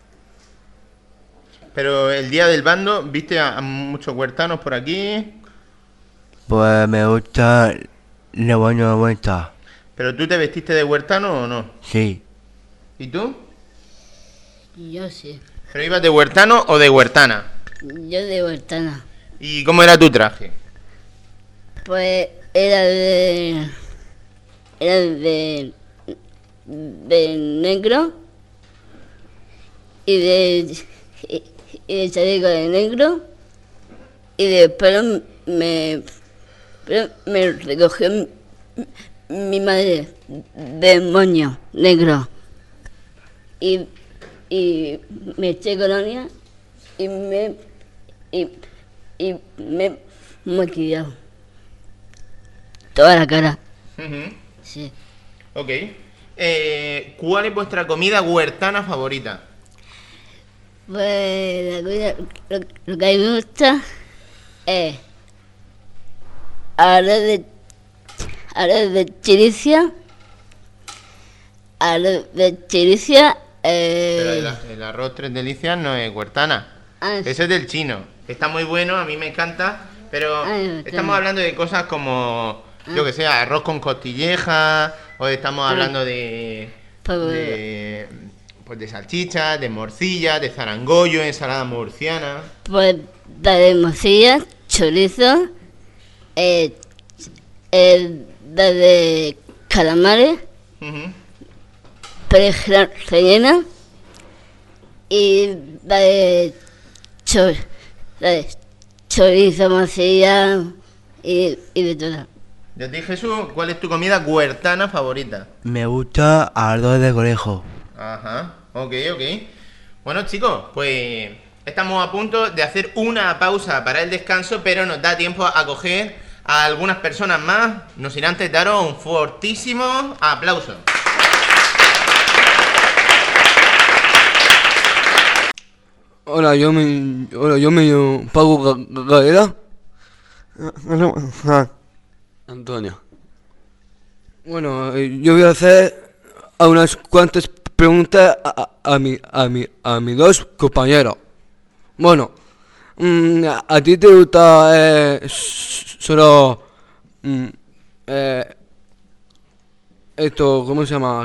Pero el día del bando, ¿viste a muchos huertanos por aquí? Pues me gusta la buena vuelta. ¿Pero tú te vestiste de huertano o no? Sí. ¿Y tú? Yo sí. ¿Pero ibas de huertano o de huertana? Yo de Huertana. ¿Y cómo era tu traje? Pues era de negro y de chaleco de negro y de pelo me, me recogió mi madre de moño negro y me eché colonia y me maquillado toda la cara. Sí. Ok. ¿Cuál es vuestra comida huertana favorita? Pues la comida, lo que a mí me gusta es arroz de chiricia, Pero el arroz tres delicias no es huertana. Eso es del chino. Está muy bueno, a mí me encanta. Pero estamos hablando de cosas como, yo que sé, arroz con costilleja. O estamos hablando de salchichas, de morcilla, de zarangollo, ensalada murciana. Pues de morcilla, chorizo, de calamares, perejil rellena y de chorizo, morcilla y de todo. Y a ti, Jesús, ¿cuál es tu comida huertana favorita? Me gusta arroz de conejo. Ajá, ok. Bueno, chicos, pues estamos a punto de hacer una pausa para el descanso, pero nos da tiempo a coger a algunas personas más, no sin antes daros un fortísimo aplauso. Hola, yo me llamo Paco Galera. Antonio. Bueno, yo voy a hacer unas cuantas preguntas a mis dos compañeros. Bueno, ¿a ti te gusta solo esto, ¿cómo se llama?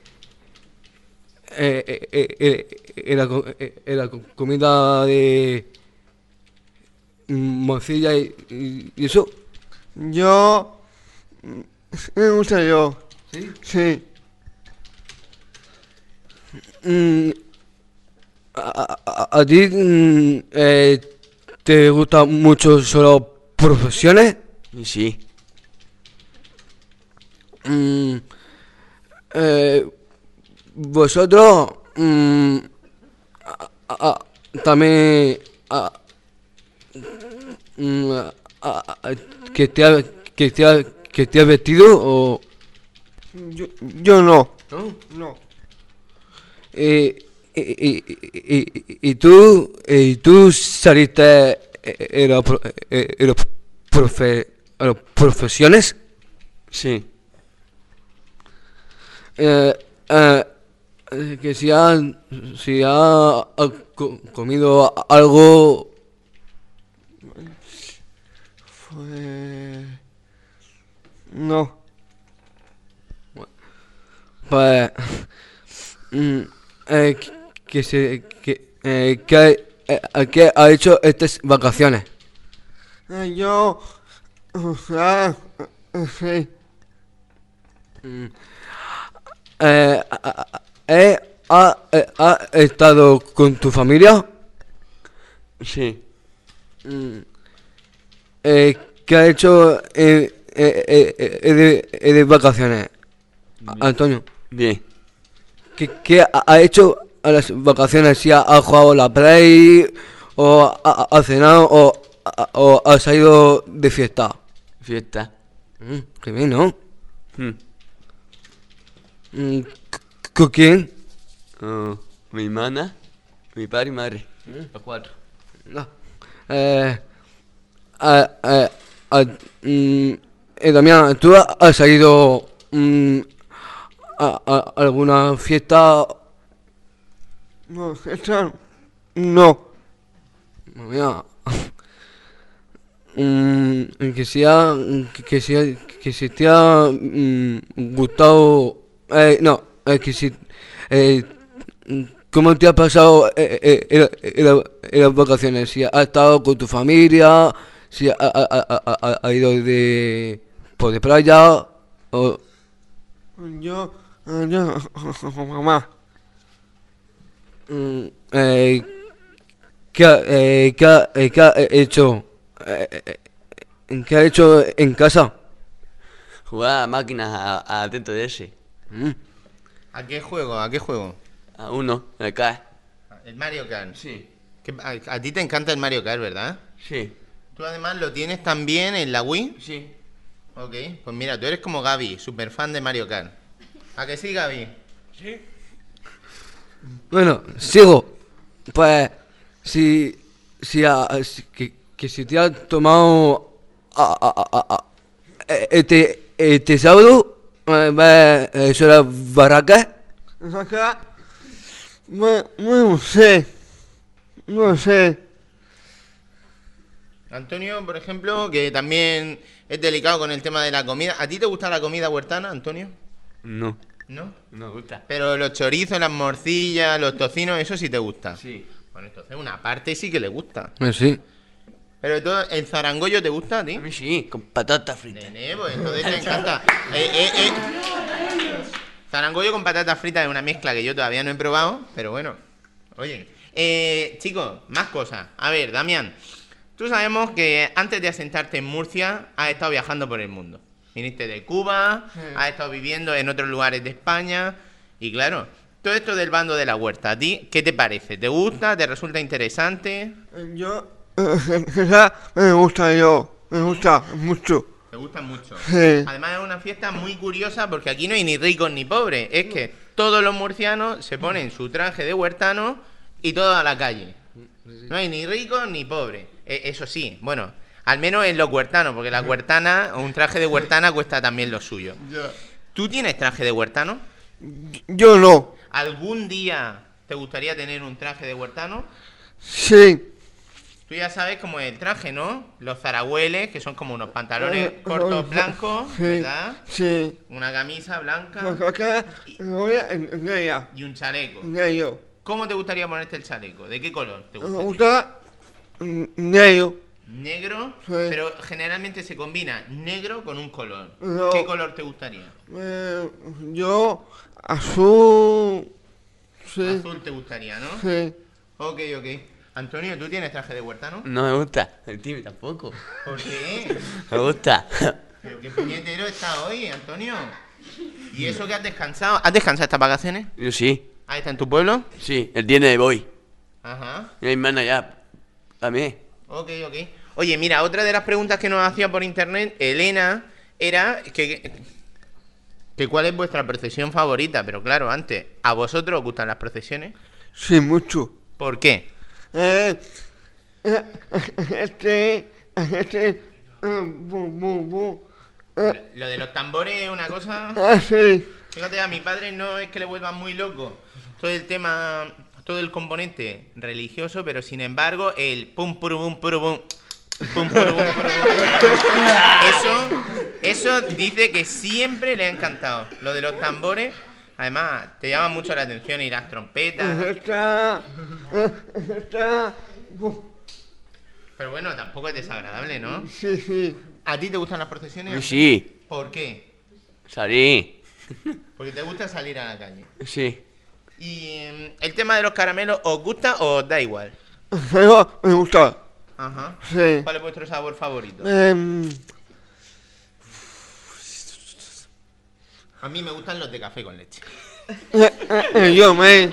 La comida de morcilla y eso? Yo... me gusta yo. ¿Sí? Sí. ¿A ti te gustan mucho solo profesiones? Sí. Vosotros también que te has vestido o Yo no. no. Y tú saliste en las profesiones. Sí. Que si ha comido algo. No. Pues ¿qué ha hecho estas vacaciones? Yo... sí. ¿Ha estado con tu familia? Sí. ¿Qué ha hecho de vacaciones, Antonio? Bien. ¿Qué ha hecho a las vacaciones? ¿Si ha jugado a la Play o ha cenado o ha salido de fiesta? Fiesta. Qué bien, ¿no? Mm. ¿Con quién? Mi hermana, mi padre y madre. Los cuatro. No. Damián, ¿tú has salido a alguna fiesta? No, esta... No. Mira, que si te ha gustado, no, que si, ¿cómo te ha pasado en las vacaciones? Si has estado con tu familia, si ha ido de playa o... Yo, mamá. ¿Qué ha hecho ¿Qué has hecho en casa? Jugar a máquinas a atento de ese. ¿A qué juego? ¿A qué juego? A uno, el cae. El Mario Kart. Sí. A ti te encanta el Mario Kart, ¿verdad? Sí. ¿Tú además lo tienes también en la Wii? Sí. Ok, pues mira, tú eres como Gaby, súper fan de Mario Kart. ¿A que sí, Gaby? Sí. Bueno, sigo. Pues, que si te has tomado este sábado, eso era Barracas. Acá, no sé. No sé. Antonio, por ejemplo, que también es delicado con el tema de la comida. ¿A ti te gusta la comida huertana, Antonio? No. ¿No? No me gusta. Pero los chorizos, las morcillas, los tocinos, eso sí te gusta. Sí. Bueno, entonces una parte sí que le gusta. Sí. Pero todo, ¿el zarangollo te gusta a ti? A mí sí, con patatas fritas. Nene, pues entonces te encanta. Zarangollo con patatas fritas es una mezcla que yo todavía no he probado, pero bueno. Oye, chicos, más cosas. A ver, Damián, tú sabemos que antes de asentarte en Murcia has estado viajando por el mundo. Viniste de Cuba, has estado viviendo en otros lugares de España y claro, todo esto del bando de la huerta, ¿a ti qué te parece? ¿Te gusta? ¿Te resulta interesante? Yo, me gusta mucho. ¿Te gusta mucho? Sí. Además es una fiesta muy curiosa porque aquí no hay ni ricos ni pobres. Es que todos los murcianos se ponen su traje de huertano y todos a la calle. No hay ni ricos ni pobres. Eso sí, bueno, al menos en los huertanos, porque la huertana, un traje de huertana cuesta también lo suyo. ¿Tú tienes traje de huertano? Yo no. ¿Algún día te gustaría tener un traje de huertano? Sí. Tú ya sabes cómo es el traje, ¿no? Los zaragüeles, que son como unos pantalones cortos blancos, Sí, ¿verdad? sí. Una camisa blanca Acá, negra. y un chaleco. Negro. ¿Cómo te gustaría ponerte el chaleco? ¿De qué color te Me gusta? gusta negro. ¿Negro? Sí. Pero generalmente se combina negro con un color. No. ¿Qué color te gustaría? Yo, azul. Sí. Azul te gustaría, ¿no? Sí. Ok. Antonio, ¿tú tienes traje de huertano? No me gusta. El tío tampoco. ¿Por qué? Me gusta. Pero qué puñetero está hoy, Antonio. ¿Y eso que has descansado? ¿Has descansado estas vacaciones? Yo sí. ¿Ahí está en tu pueblo? Sí, el día de voy. Ajá. Mi hermana ya. También. Ok. Oye, mira, otra de las preguntas que nos hacía por internet Elena era que cuál es vuestra procesión favorita. Pero claro, antes, ¿a vosotros os gustan las procesiones? Sí, mucho. ¿Por qué? Lo de los tambores es una cosa... Sí. Fíjate, a mi padre no es que le vuelva muy loco todo el tema, todo el componente religioso, pero sin embargo el pum pum pum pum pum eso dice que siempre le ha encantado. Lo de los tambores, además te llama mucho la atención y las trompetas. Pero bueno, tampoco es desagradable, ¿no? Sí. ¿A ti te gustan las procesiones? Sí. ¿Por qué? Salí. Porque te gusta salir a la calle. Sí. ¿Y el tema de los caramelos os gusta o os da igual? Pero me gusta. Ajá. Sí. ¿Cuál es vuestro sabor favorito? A mí me gustan los de café con leche. Yo me.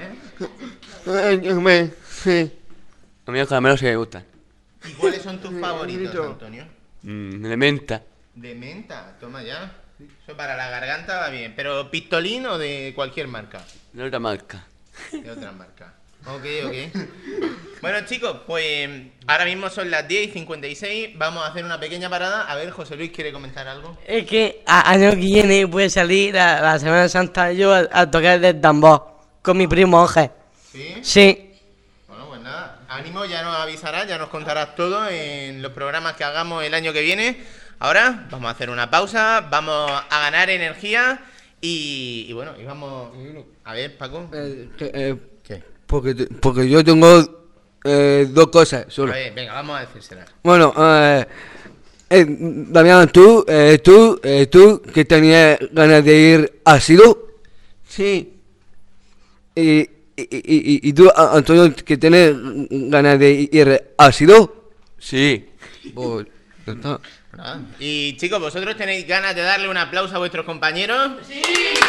¿Eh? Sí. A mí los caramelos sí me gustan. ¿Y cuáles son tus favoritos, Antonio? De menta. De menta, toma ya. Eso para la garganta va bien. ¿Pero pistolín o de cualquier marca? De otra marca. De otra marca. Ok. Bueno, chicos, pues ahora mismo son las 10:56. Vamos a hacer una pequeña parada. A ver, José Luis, ¿quiere comentar algo? Es que año que viene puede salir a la Semana Santa yo a tocar el tambor con mi primo Oje. ¿Sí? Sí. Bueno, pues nada. Ánimo, ya nos avisarás, ya nos contarás todo en los programas que hagamos el año que viene. Ahora vamos a hacer una pausa, vamos a ganar energía y bueno, y vamos... A ver, Paco. ¿Qué? ¿Qué? Yo tengo dos cosas solo. A ver, venga, vamos a decírselas. Bueno, Damián, tú que tenías ganas de ir a Sido. Sí. Y tú, Antonio, que tienes ganas de ir a Sido. Sí. Pues Ya está. Nada. Y chicos, ¿vosotros tenéis ganas de darle un aplauso a vuestros compañeros? ¡Sí!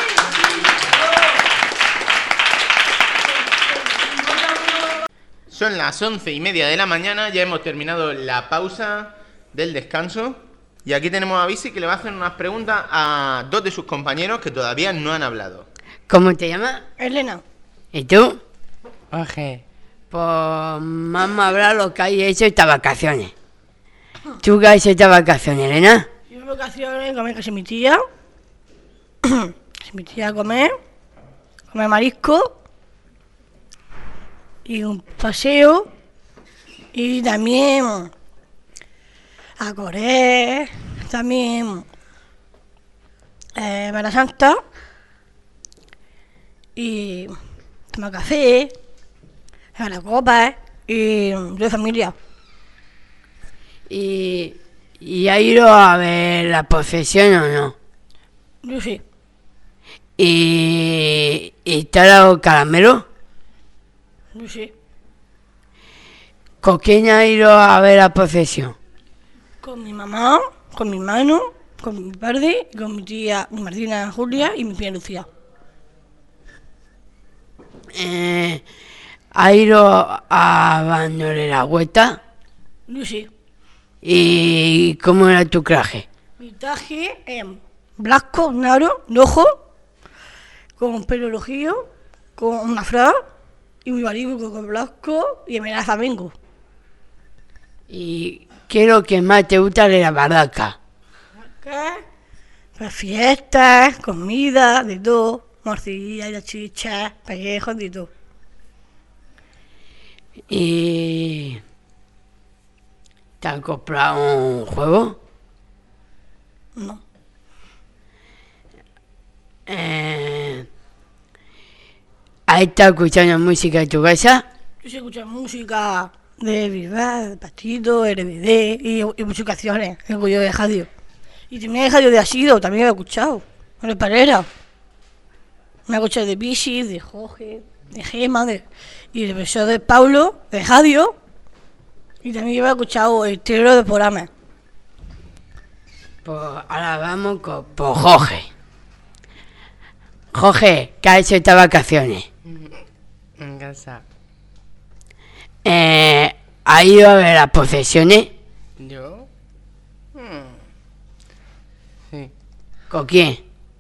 Son las 11:30 de la mañana, ya hemos terminado la pausa del descanso. Y aquí tenemos a Bisi que le va a hacer unas preguntas a dos de sus compañeros que todavía no han hablado. ¿Cómo te llamas? Elena. ¿Y tú? Jorge. Pues vamos a hablar lo que hay hecho estas vacaciones. ¿Tú qué has hecho estas vacaciones, Elena? Yo en vacaciones comí casi mi tía. Casi mi tía a comer marisco. Y un paseo. Y también a correr. También Semana Santa. Y tomar café. A la copa. Y de familia. ¿Y ha ido a ver la procesión o no? Yo sí. ¿Y te ha dado caramelo? Yo sí. ¿Con quién ha ido a ver la procesión? Con mi mamá, con mi hermano, con mi padre, con mi tía, mi Martina Julia y mi tía Lucía. ¿Ha ido a Bandole la Huerta? Yo sí. ¿Y cómo era tu traje? Mi traje es blanco, negro, rojo, con pelo rojillo, con una fraga y mi marido con blanco y amenaza vengo. ¿Y qué es lo que más te gusta de la barraca? ¿Qué? Pues fiestas, comida, de todo, morcilla, chicha, pellejos, de todo. ¿Y te han comprado un juego? No. ¿Has estado escuchando música en tu casa? Yo sé escuchar música de Vivar, de Patito, RBD y muchas canciones que yo de radio. Y también de radio de Asido, también he escuchado. En el Parera. Me he escuchado de Bici, de Jorge, de Gema, y de profesor de Paulo, de radio. Y también he escuchado el tiro de programa. Pues ahora vamos con Jorge. Jorge, ¿qué has hecho estas vacaciones? En casa. ¿Has ido a ver las procesiones? ¿Yo? Sí. ¿Con quién?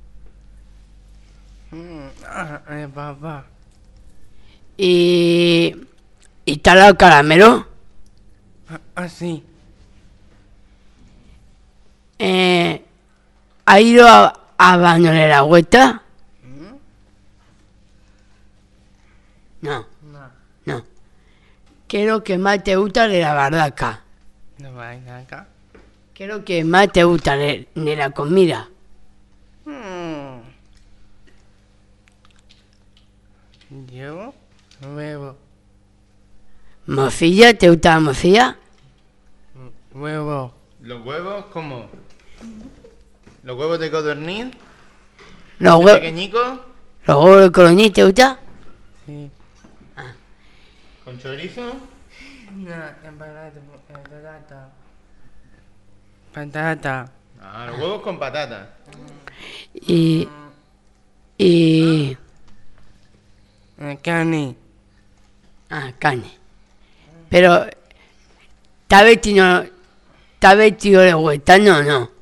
Papá. ¿Y te ha dado caramelo? Sí. ¿Has ido a Bandole la Huerta? No. No. ¿Qué es lo que más te gusta de la barraca? ¿No va a acá? ¿Qué es lo que más te gusta de la comida? Yo huevo. ¿Morcilla? ¿Te gusta la morcilla? Huevo. ¿Los huevos cómo? ¿Los huevos de codorniz? ¿Los ¿De huevos pequeñicos? de coloní te gusta? Sí. ¿Con chorizo? No, patata. Patata. Ah, los huevos con patata. Y Carne. carne. Pero ¿está vestido de huertano o no?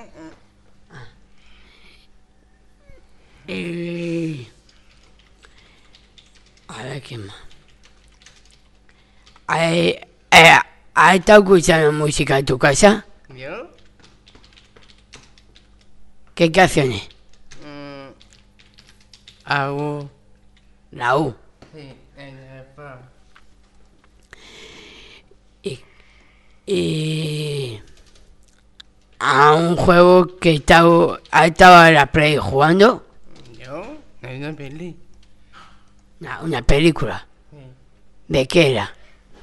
A ver qué más. ¿Has estado escuchando música en tu casa? ¿Yo? ¿Qué canciones? Hago. La U. Sí, en el pa. Y a un juego que ha estado en la Play jugando. ¿Yo? Es una peli. Una película. Sí. ¿De qué era?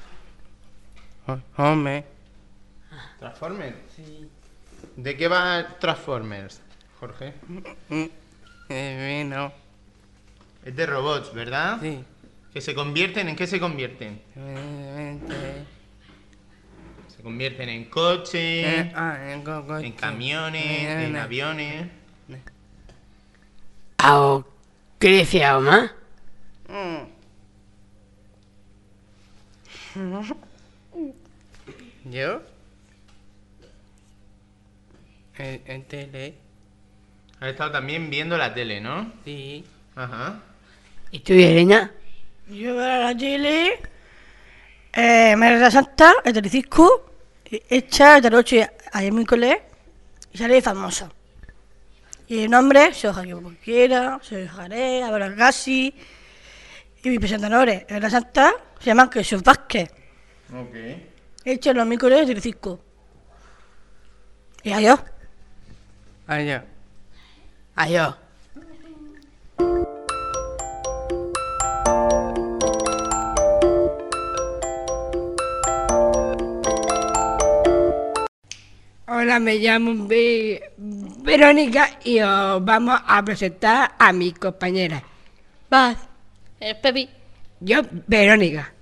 Hombre. ¿Transformers? Sí. ¿De qué va Transformers, Jorge? Bueno. Es de robots, ¿verdad? Sí. ¿Que se convierten? ¿En qué se convierten? Se Se convierten en coches, en camiones, en aviones. ¿Qué decía mamá? ¿Yo? En tele. Has estado también viendo la tele, ¿no? Sí. Ajá. ¿Y tú, Elena? Yo veo la tele, María Santa, el Telecisco, hecha esta noche ayer miércoles y sale famosa. Y el nombre, soy Javier Cualquiera, soy Jaré, Abraham Gassi y mis presentadores, María Santa, se llaman Jesús Vázquez. Ok. Hecha los miércoles del Telecisco. Y adiós. Adiós. Adiós. Hola, me llamo Verónica y os vamos a presentar a mi compañera. Paz. Pepi. Yo, Verónica.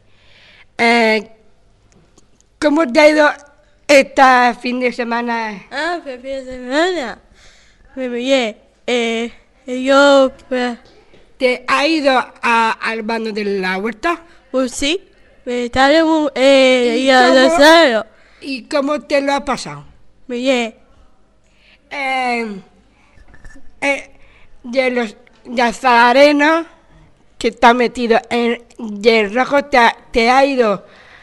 ¿Cómo te ha ido este fin de semana? Fin de semana. Me pillé. Yo. ¿Te ha ido al bando de la huerta? Pues sí. Estaremos y a los. ¿Y cómo te lo ha pasado? Bien. De los nazarenos que está metido en el rojo, te ha ido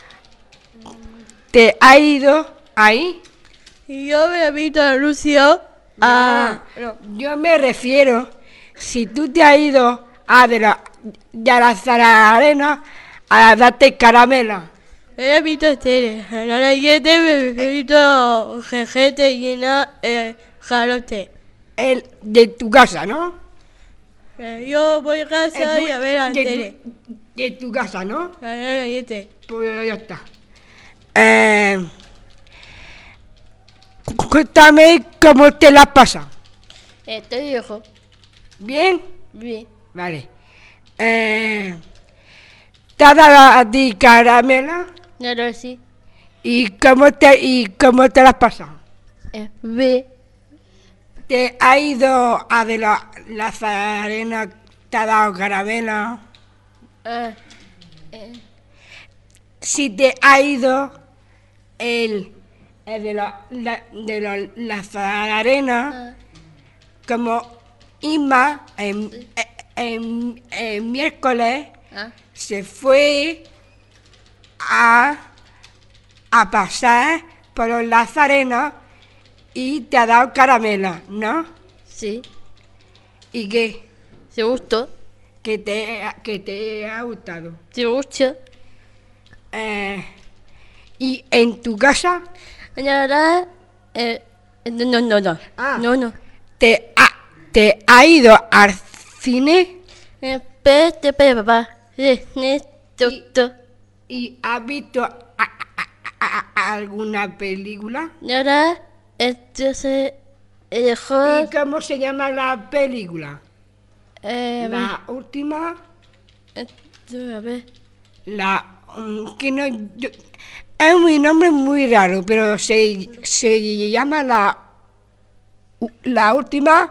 ahí. Y yo me he visto a Lucio. Yo me refiero, si tú te has ido de la Nazareno a darte caramelo. He visto tele, en la galleta me he visto gente llena jalote. El de tu casa, ¿no? Yo voy a casa y a ver la tele. De tu casa, ¿no? A la galleta. Pues ya está. Cuéntame cómo te la has pasado. Estoy viejo. ¿Bien? Bien. Vale. ¿Te ha dado a ti caramelo? Claro, sí. ¿Y cómo te la has pasado? Bien. ¿Te ha ido a de la Nazareno, te ha dado caramelo? Si te ha ido el de los Nazarenos, como Inma, en miércoles, se fue a pasar por los Nazarenos y te ha dado caramelo, ¿no? Sí. ¿Y qué? ¿Te gustó? Que te ha gustado. ¿Te gustó? ¿Y en tu casa? No. No. ¿Te ha ido al cine? Papá. ¿Y has visto alguna película? Ahora, entonces, ¿Y cómo se llama la película? La última. A ver. Que no, es un nombre muy raro, pero se llama la última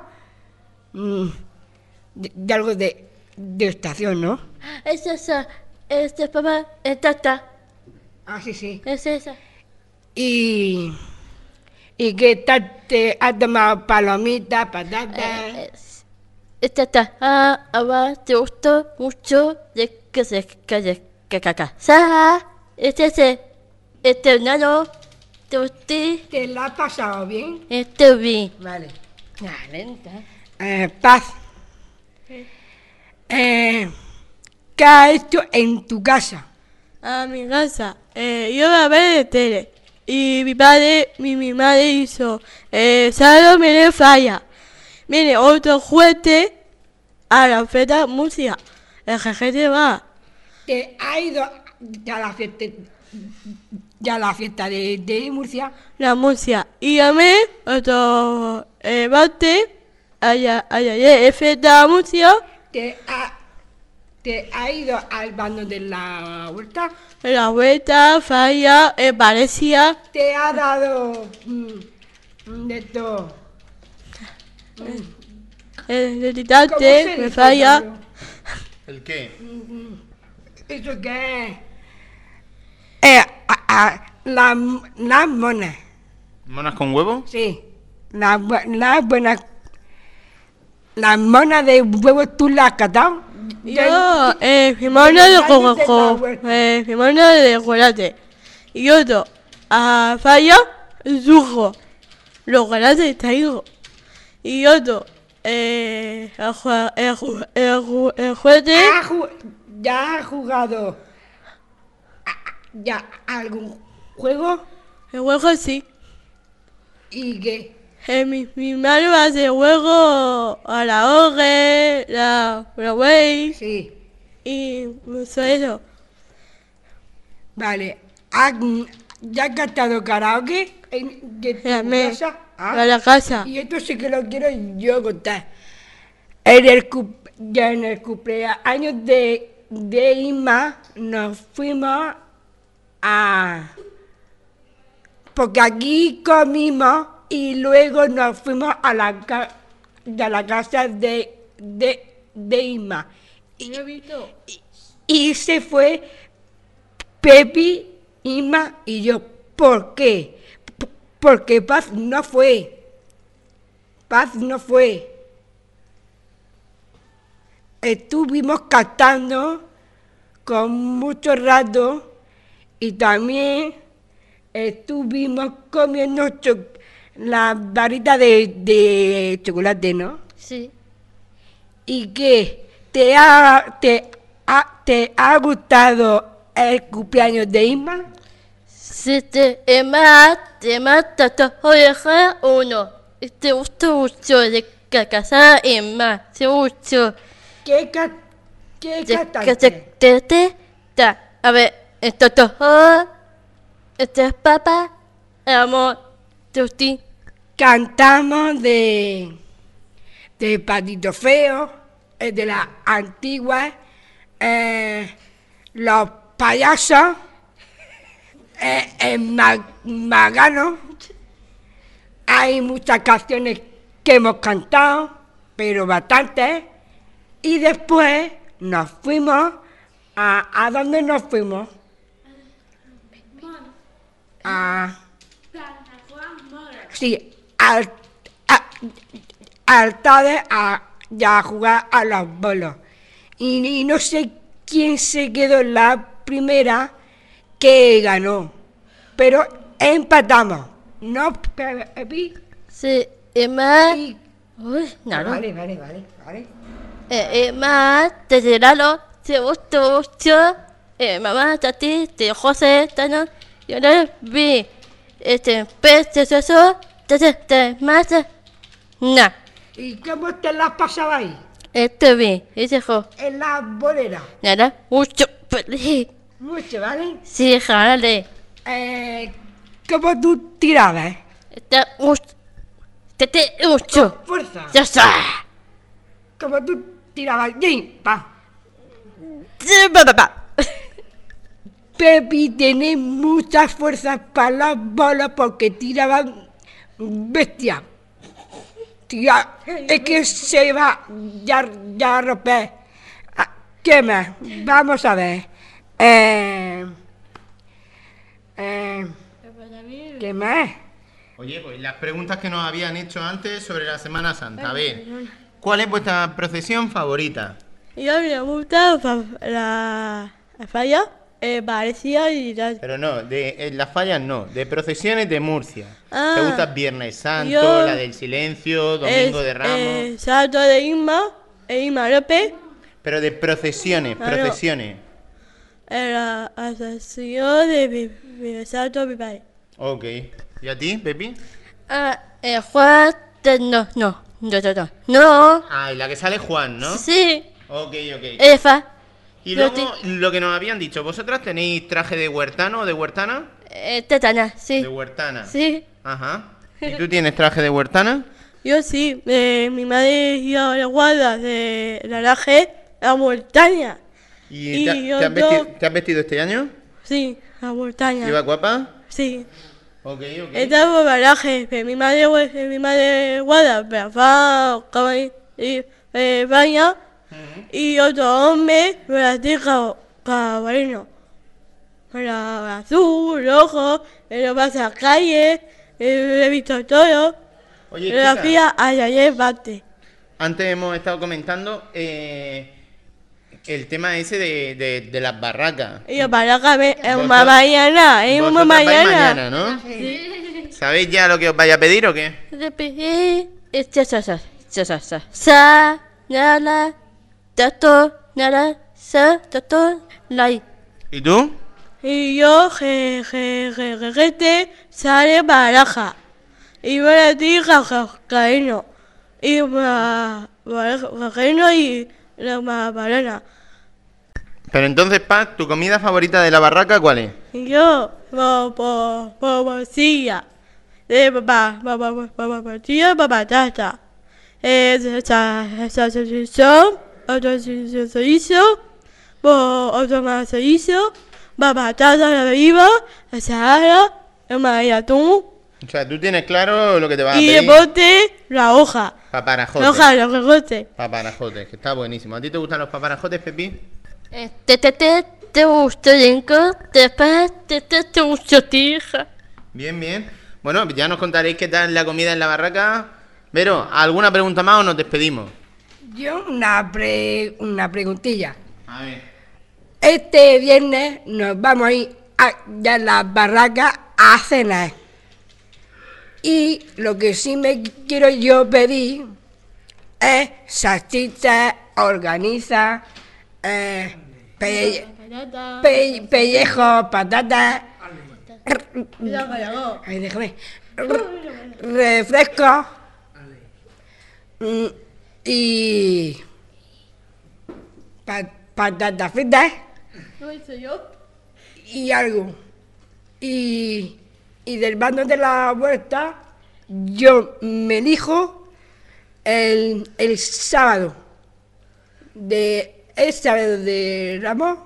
de algo de estación, ¿no? Es esa. Papá. Esta. Ah, sí. Es esa. ¿Y qué tal te has tomado palomitas, patatas? Esta. ¿Te gustó mucho de que se calle? Este nano. ¿Te la has pasado bien? Estoy bien. Vale. Paz. ¿Qué has hecho en tu casa? A mi casa. Yo a ver de tele. Y mi madre hizo. Sábado me falla. Viene otro juguete a la fiesta Murcia. El jefe va. ¿Te ha ido ya la fiesta de Murcia? La Murcia. Y a mí, otro bate, allá, fiesta Murcia. ¿Te ¿Te ha ido al bando de la vuelta? En la vuelta, falla, parecía. ¿Te ha dado de todo? El titante, me falla. ¿El qué? ¿Eso qué es? Las monas. ¿Monas con huevo? Sí. Las buenas. Las monas de huevo, ¿tú las has catado? Yo, mona de coco, mona de chocolate. Y otro, a falla, sujo. Los chocolates traigo. Y otro, el juguete. ¿Ya has jugado ya algún juego? El juego sí. ¿Y qué? Mi mano hace juego a la OGE, la Way. Sí. Y eso. Vale. ¿Ya has cantado karaoke en tu casa? A la casa. Y esto sí que lo quiero yo contar. En el cumpleaños de Inma nos fuimos a... Porque aquí comimos y luego nos fuimos a la casa de Inma. Y se fue Pepi, Inma y yo. ¿Por qué? Porque Paz no fue. Estuvimos cantando con mucho rato y también estuvimos comiendo la barrita de chocolate, ¿no? Sí. ¿Y qué? ¿Te ha gustado el cumpleaños de Inma? Si te mata tu oreja uno. Y te gusta mucho de casa Inma. Te mucho. ¿Qué cantaste? A ver, esto todo. Esto es papá. Amor. Tuti. Cantamos de Patito Feo, de la antigua, los payasos, Magano. Hay muchas canciones que hemos cantado, pero bastantes. Y después nos fuimos ¿a dónde nos fuimos? Sí, al tarde a jugar a los bolos. Y no sé quién se quedó la primera que ganó, pero empatamos, ¿no, Pepi? Sí, Emma. Uy, no. Vale. Emma, te tiraron, te gustó mucho. Mamá, Tati, José, Tano, yo no vi. Pez, eso, te mata. No. ¿Y cómo te las pasabas ahí? Bien, hijo. En la bolera. Nada, mucho feliz. Mucho, ¿vale? Sí, jale. ¿Cómo tú tirabas? Mucho. Con fuerza. Ya está. ¿Cómo tú tirabas? Pa. Pepi tiene muchas fuerzas para las bolas porque tiraban bestia. Tía, es que se va ya a romper. ¿Qué más? Vamos a ver. ¿Qué más? Oye, pues las preguntas que nos habían hecho antes sobre la Semana Santa. A ver, ¿cuál es vuestra procesión favorita? Yo me gusta la falla, parecía y tal. Pero no, de las fallas no, de procesiones de Murcia. Ah, ¿Te gusta Viernes Santo, yo- la del Silencio, Domingo de Ramos? Salto de Inma López, Pero de procesiones, Claro. procesiones. la asociación de mi salto mi padre. Ok. ¿Y a ti, Pepi? Juan, no. Ah, y la que sale Juan, ¿no? Sí. Ok. Efa. Y luego, lo que nos habían dicho, ¿vosotras tenéis traje de huertano o de huertana? Tetana, sí. De huertana. Sí. Ajá. ¿Y tú tienes traje de huertana? Yo sí, mi madre iba a la guarda de la laje, la montaña. ¿Y te, Y te has yo- te has vestido este año? Sí, a montaña. ¿Iba guapa? Sí. Ok, ok. Estaba en baraje, que mi madre guarda, pero va y baña, y otro hombre me la deja cabalino. Era azul, rojo, lo pasa a la calle, he visto todo. Oye, La chica. fía ayer bate. Antes hemos estado comentando el tema ese de las barracas. Y yo para acá, Vosotros- mañana, es Vosotras vais mañana. mañana, ¿no? Sí. ¿Sabéis ya lo que os vaya a pedir o qué? ¿Y tú? Y yo, sale baraja. Y voy a ti, cariño. Y cariño y la banana. Pero entonces, Paz, ¿tu comida favorita de la barraca cuál es? Y yo, bolsilla. De bolsilla, patata. Salchichón, otro chorizo, otro más chorizo, patata de viva, ensalada, atún. O sea, tú tienes claro lo que te vas a Y pedir. de bote, la hoja. Paparajotes. La hoja, los regotes. Paparajotes, que está buenísimo. ¿A ti te gustan los paparajotes, Pepi? Te gusta Lincoln, te gusta tija. Bien, bien. Bueno, ya nos contaréis qué tal la comida en la barraca. Vero, ¿alguna pregunta más o nos despedimos? Yo una preguntilla. A ver. Este viernes nos vamos a ir ya a la barraca a cenar. Y lo que sí me quiero yo pedir es salchicha, organiza, pellejo, patatas, ay, déjame, refresco y patatas fritas ¿No hice yo? y algo. Y del bando de la vuelta, yo me elijo el sábado. El sábado de Ramos.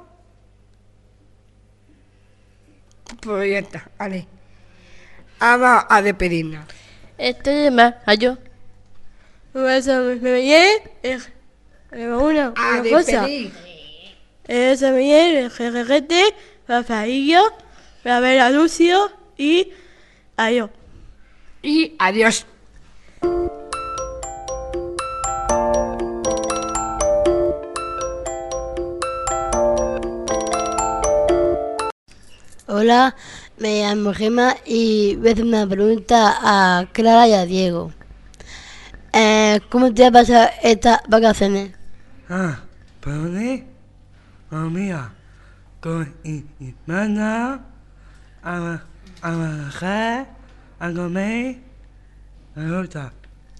Pues ya está, vale. Vamos a despedirnos. Estoy más, yo. Me viene una cosa. Eso me viene el jejeje, Rafaelillo, a ver a Lucio y adiós. Y adiós. Hola, me llamo Gemma y voy a hacer una pregunta a Clara y a Diego. ¿Cómo te ha pasado estas vacaciones? ¿Para dónde? Mira, con mi hermana, a manejar, a comer, a otra.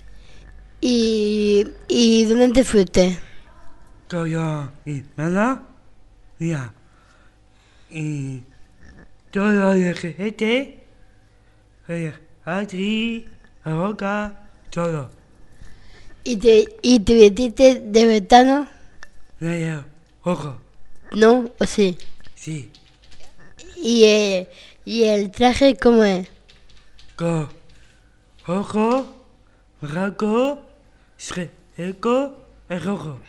¿Y dónde te fuiste? Con mi hermana, mira, y todo lo que gente, aquí, a boca, todo. ¿Y te vestiste de verano? Medio, ojo, ¿No? ¿O sí? sí, ¿Y el traje cómo es? con ojo, blanco, seco, y rojo.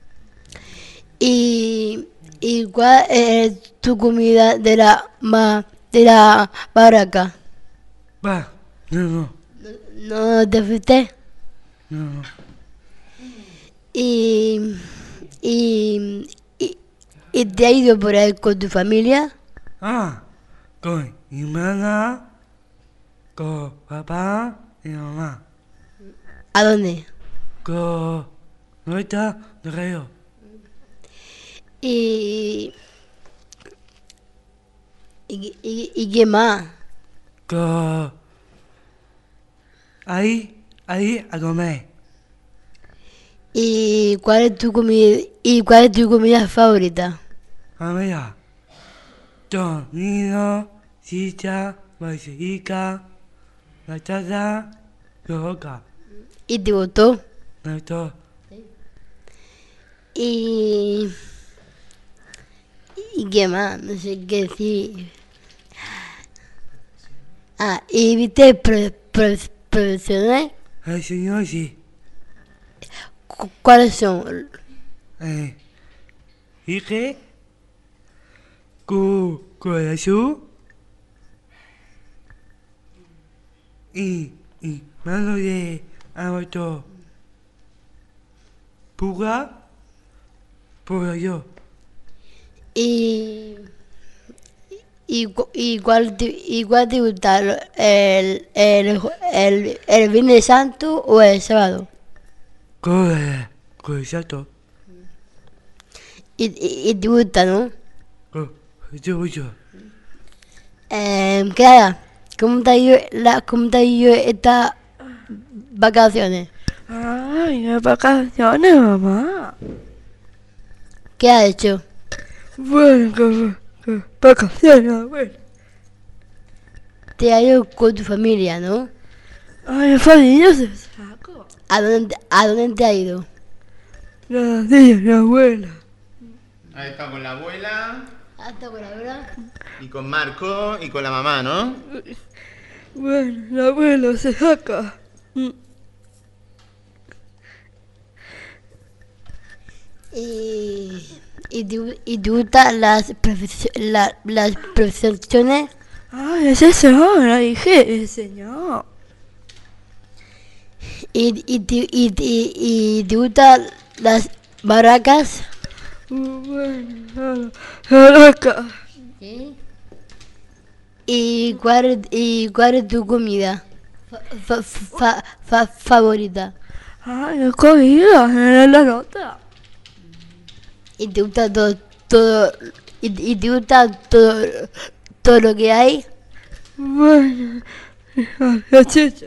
¿Y cuál es tu comida de la barraca? Va, no, ¿No te fuiste? no. ¿Y te has ido por ahí con tu familia? Con mi hermana, con papá y mamá, ¿A dónde? con nuestra río, ¿Y qué más? con ahí a comer. ¿Y cuál es tu comida favorita? Mira, tornillo, chicha, basilica, batata, roca, ¿Y te gustó? esto, ¿Y ¿Y qué más? No sé qué decir. Ah, ¿y viste profesionales? Ay, señor, sí. ¿Cuáles son? Dije, corazón y mano de agosto. Puga, por yo. ¿Y cuál te gusta? ¿El Viernes Santo o el sábado? Con exacto. Y te gusta, ¿no? Yo. Clara, ¿cómo te ha ido estas vacaciones? Ay, las vacaciones, mamá. ¿Qué has hecho? Bueno, que vacaciones, abuela. Te has ido con tu familia, ¿no? Ay, familia se sacó. ¿A dónde te has ido? La abuela. Has estado con la abuela. ¿Has estado con la abuela? Y con Marco y con la mamá, ¿no? Bueno, la abuela se saca. ¿Y te gustan las profesiones? Ay, es eso, la dije, señor. ¿Y te gustan las barracas? Bueno, barracas. ¿Sí? ¿Y cuál es tu comida favorita? Ay, la comida, la nota. ¿Y te gusta todo y te gusta todo lo que hay? Bueno, la chicha.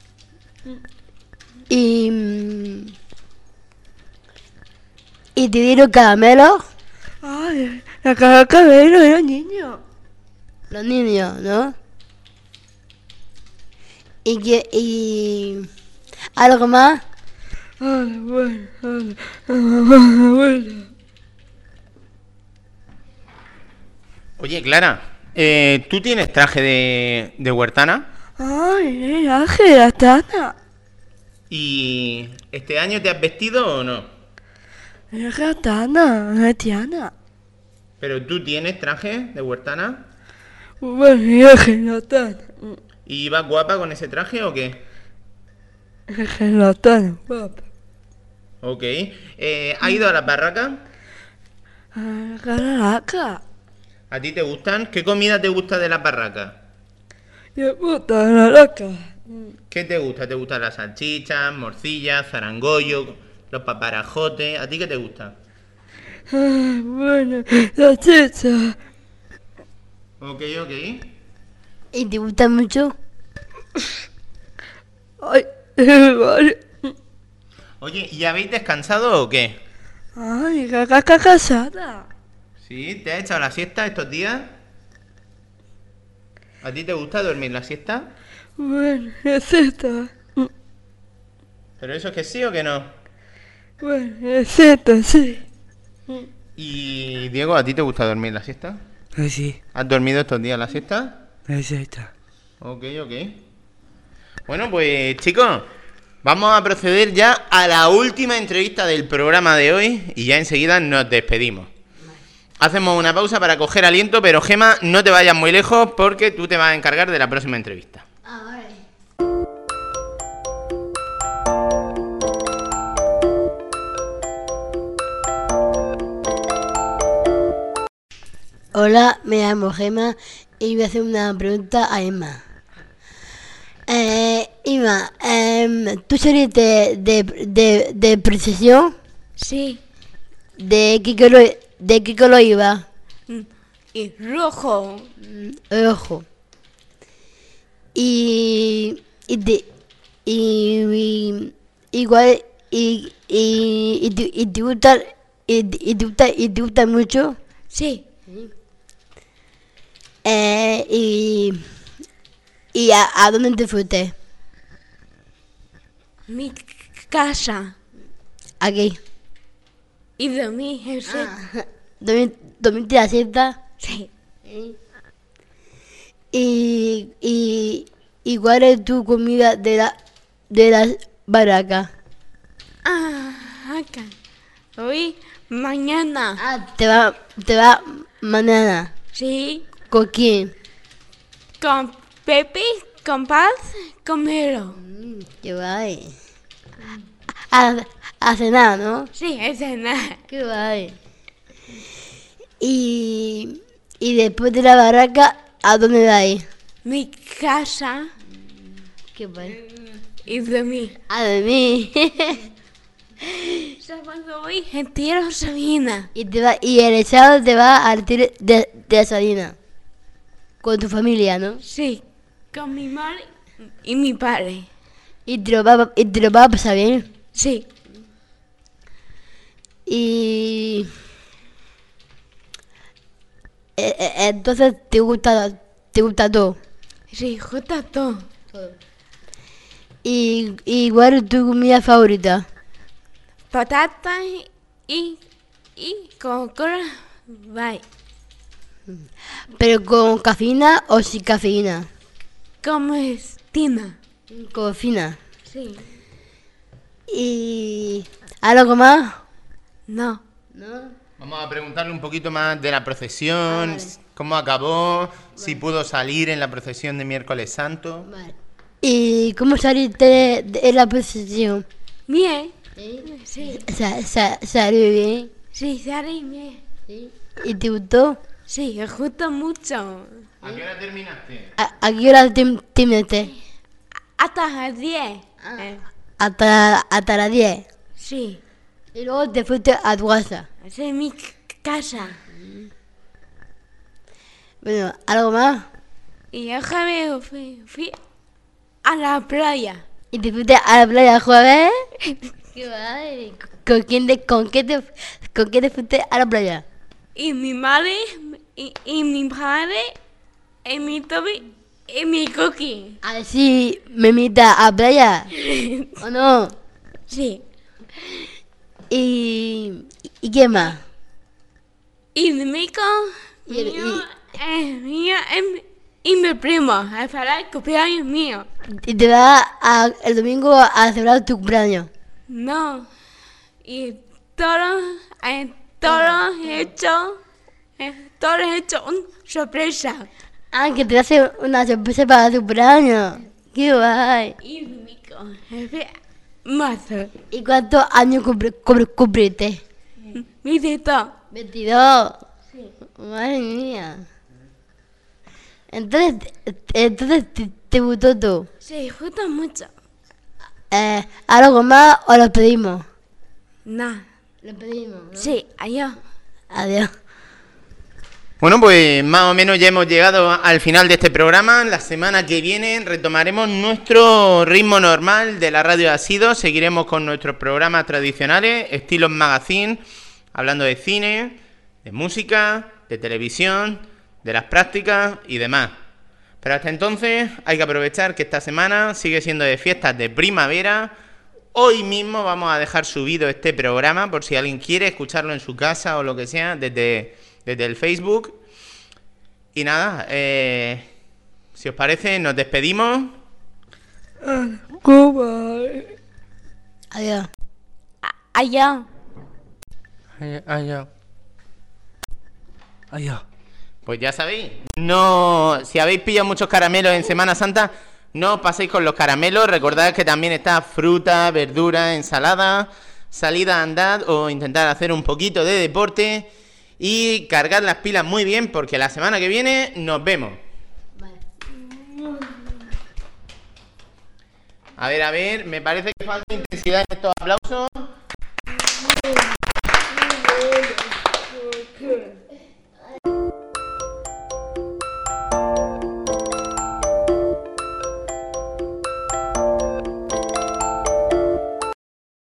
¿Y te dieron caramelo? Ay, la cabello de los niños. Los niños, ¿no? ¿Y algo más? Ay, bueno. Oye, Clara, ¿tú tienes traje de huertana? Ay, traje la tana. ¿Y este año te has vestido o no? La tana, la tiana. ¿Pero tú tienes traje de huertana? Bueno, traje la tana. ¿Y vas guapa con ese traje o qué? La tana, guapa. Ok. ¿Has ido a las barracas? A la barraca. ¿A ti te gustan? ¿Qué comida te gusta de las barracas? Me gusta la barraca. ¿Qué te gusta? ¿Te gustan las salchichas, morcillas, zarangollo, los paparajotes? ¿A ti qué te gusta? Ay, bueno, la chicha. Ok. ¿Y te gusta mucho? Ay, vale. Oye, ¿y habéis descansado o qué? Ay, casada. ¿Sí? ¿Te has echado la siesta estos días? ¿A ti te gusta dormir la siesta? Bueno, es esta. ¿Pero eso es que sí o que no? Bueno, es esta, sí. Y Diego, ¿a ti te gusta dormir la siesta? Sí. ¿Has dormido estos días la siesta? Es esta. Ok. Bueno, pues chicos, vamos a proceder ya a la última entrevista del programa de hoy y ya enseguida nos despedimos. Hacemos una pausa para coger aliento, pero Gema, no te vayas muy lejos porque tú te vas a encargar de la próxima entrevista. Hola, me llamo Gema y voy a hacer una pregunta a Emma. Emma, ¿tú eres de precisión? Sí. ¿De qué color iba? Y rojo. Rojo. Y te gusta mucho? Sí. ¿Y a dónde te fuiste? Mi casa. Aquí. Y de mí, ese. ¿Dormiste la siesta? Sí. ¿Y cuál es tu comida de las barracas? Acá. Hoy, mañana. Te va mañana. Sí. ¿Con quién? Con Pepe, con Paz, con Melo. Qué guay. A cenar, ¿no? Sí, a cenar. Qué guay. Y después de la barraca, ¿a dónde vais? Mi casa. Qué guay. Y dormir. A dormir. Sábado hoy, entero Sabina. Y el sábado te vas al tiro de Sabina. Con tu familia, ¿no? Sí, con mi madre y mi padre. ¿Y te lo vas a pasar bien? Sí. Y entonces te gusta todo. Sí, gusta todo. ¿Y cuál es tu comida favorita? Patata y Coca-Cola. Bye. ¿Pero con cafeína o sin cafeína? Comestina. Con fina. Sí. ¿Y algo más? No. Vamos a preguntarle un poquito más de la procesión, cómo acabó, si pudo salir en la procesión de Miércoles Santo. ¿Y cómo saliste de la procesión? Bien. Sí. ¿Salió bien? Sí, salí bien. ¿Y te gustó? Sí, me gusta mucho. ¿A qué hora terminaste? ¿A qué hora terminaste? Hasta las 10. Hasta las 10. Sí. Y luego te fuiste a tu casa. Esa es mi casa. Bueno, ¿algo más? Y yo fui a la playa. ¿Y te fuiste a la playa jueves? Qué guay. ¿Con qué te fuiste a la playa? Y mi madre, y mi padre, y mi Toby, y mi Cookie. A ver si me invita a playa. ¿O no? Sí. ¿Y qué más? Y mi amigo, mío, y mi primo, a para el cumpleaños mío. ¿Y te vas el domingo a celebrar tu cumpleaños? No. Y todo hecho una sorpresa. Que te hace una sorpresa para tu cumpleaños. ¡Qué guay! Y mi amigo, mazo. ¿Y cuántos años cumpliste? 22. 22. Sí. Madre mía. Entonces te gustó todo. Sí, gusta mucho. ¿Algo más o lo pedimos? No. Lo pedimos, ¿no? Sí, adiós. Adiós. Bueno, pues más o menos ya hemos llegado al final de este programa. La semana que viene retomaremos nuestro ritmo normal de la radio Asido. Seguiremos con nuestros programas tradicionales, estilos magazine, hablando de cine, de música, de televisión, de las prácticas y demás. Pero hasta entonces hay que aprovechar que esta semana sigue siendo de fiestas de primavera. Hoy mismo vamos a dejar subido este programa por si alguien quiere escucharlo en su casa o lo que sea desde el Facebook. Y nada, si os parece, nos despedimos. Adiós. Adiós. Adiós. Pues ya sabéis, no, si habéis pillado muchos caramelos en Semana Santa, no os paséis con los caramelos. Recordad que también está fruta, verdura, ensalada, salida a andar o intentar hacer un poquito de deporte y cargar las pilas muy bien porque la semana que viene nos vemos. Vale. A ver, me parece que falta intensidad en estos aplausos.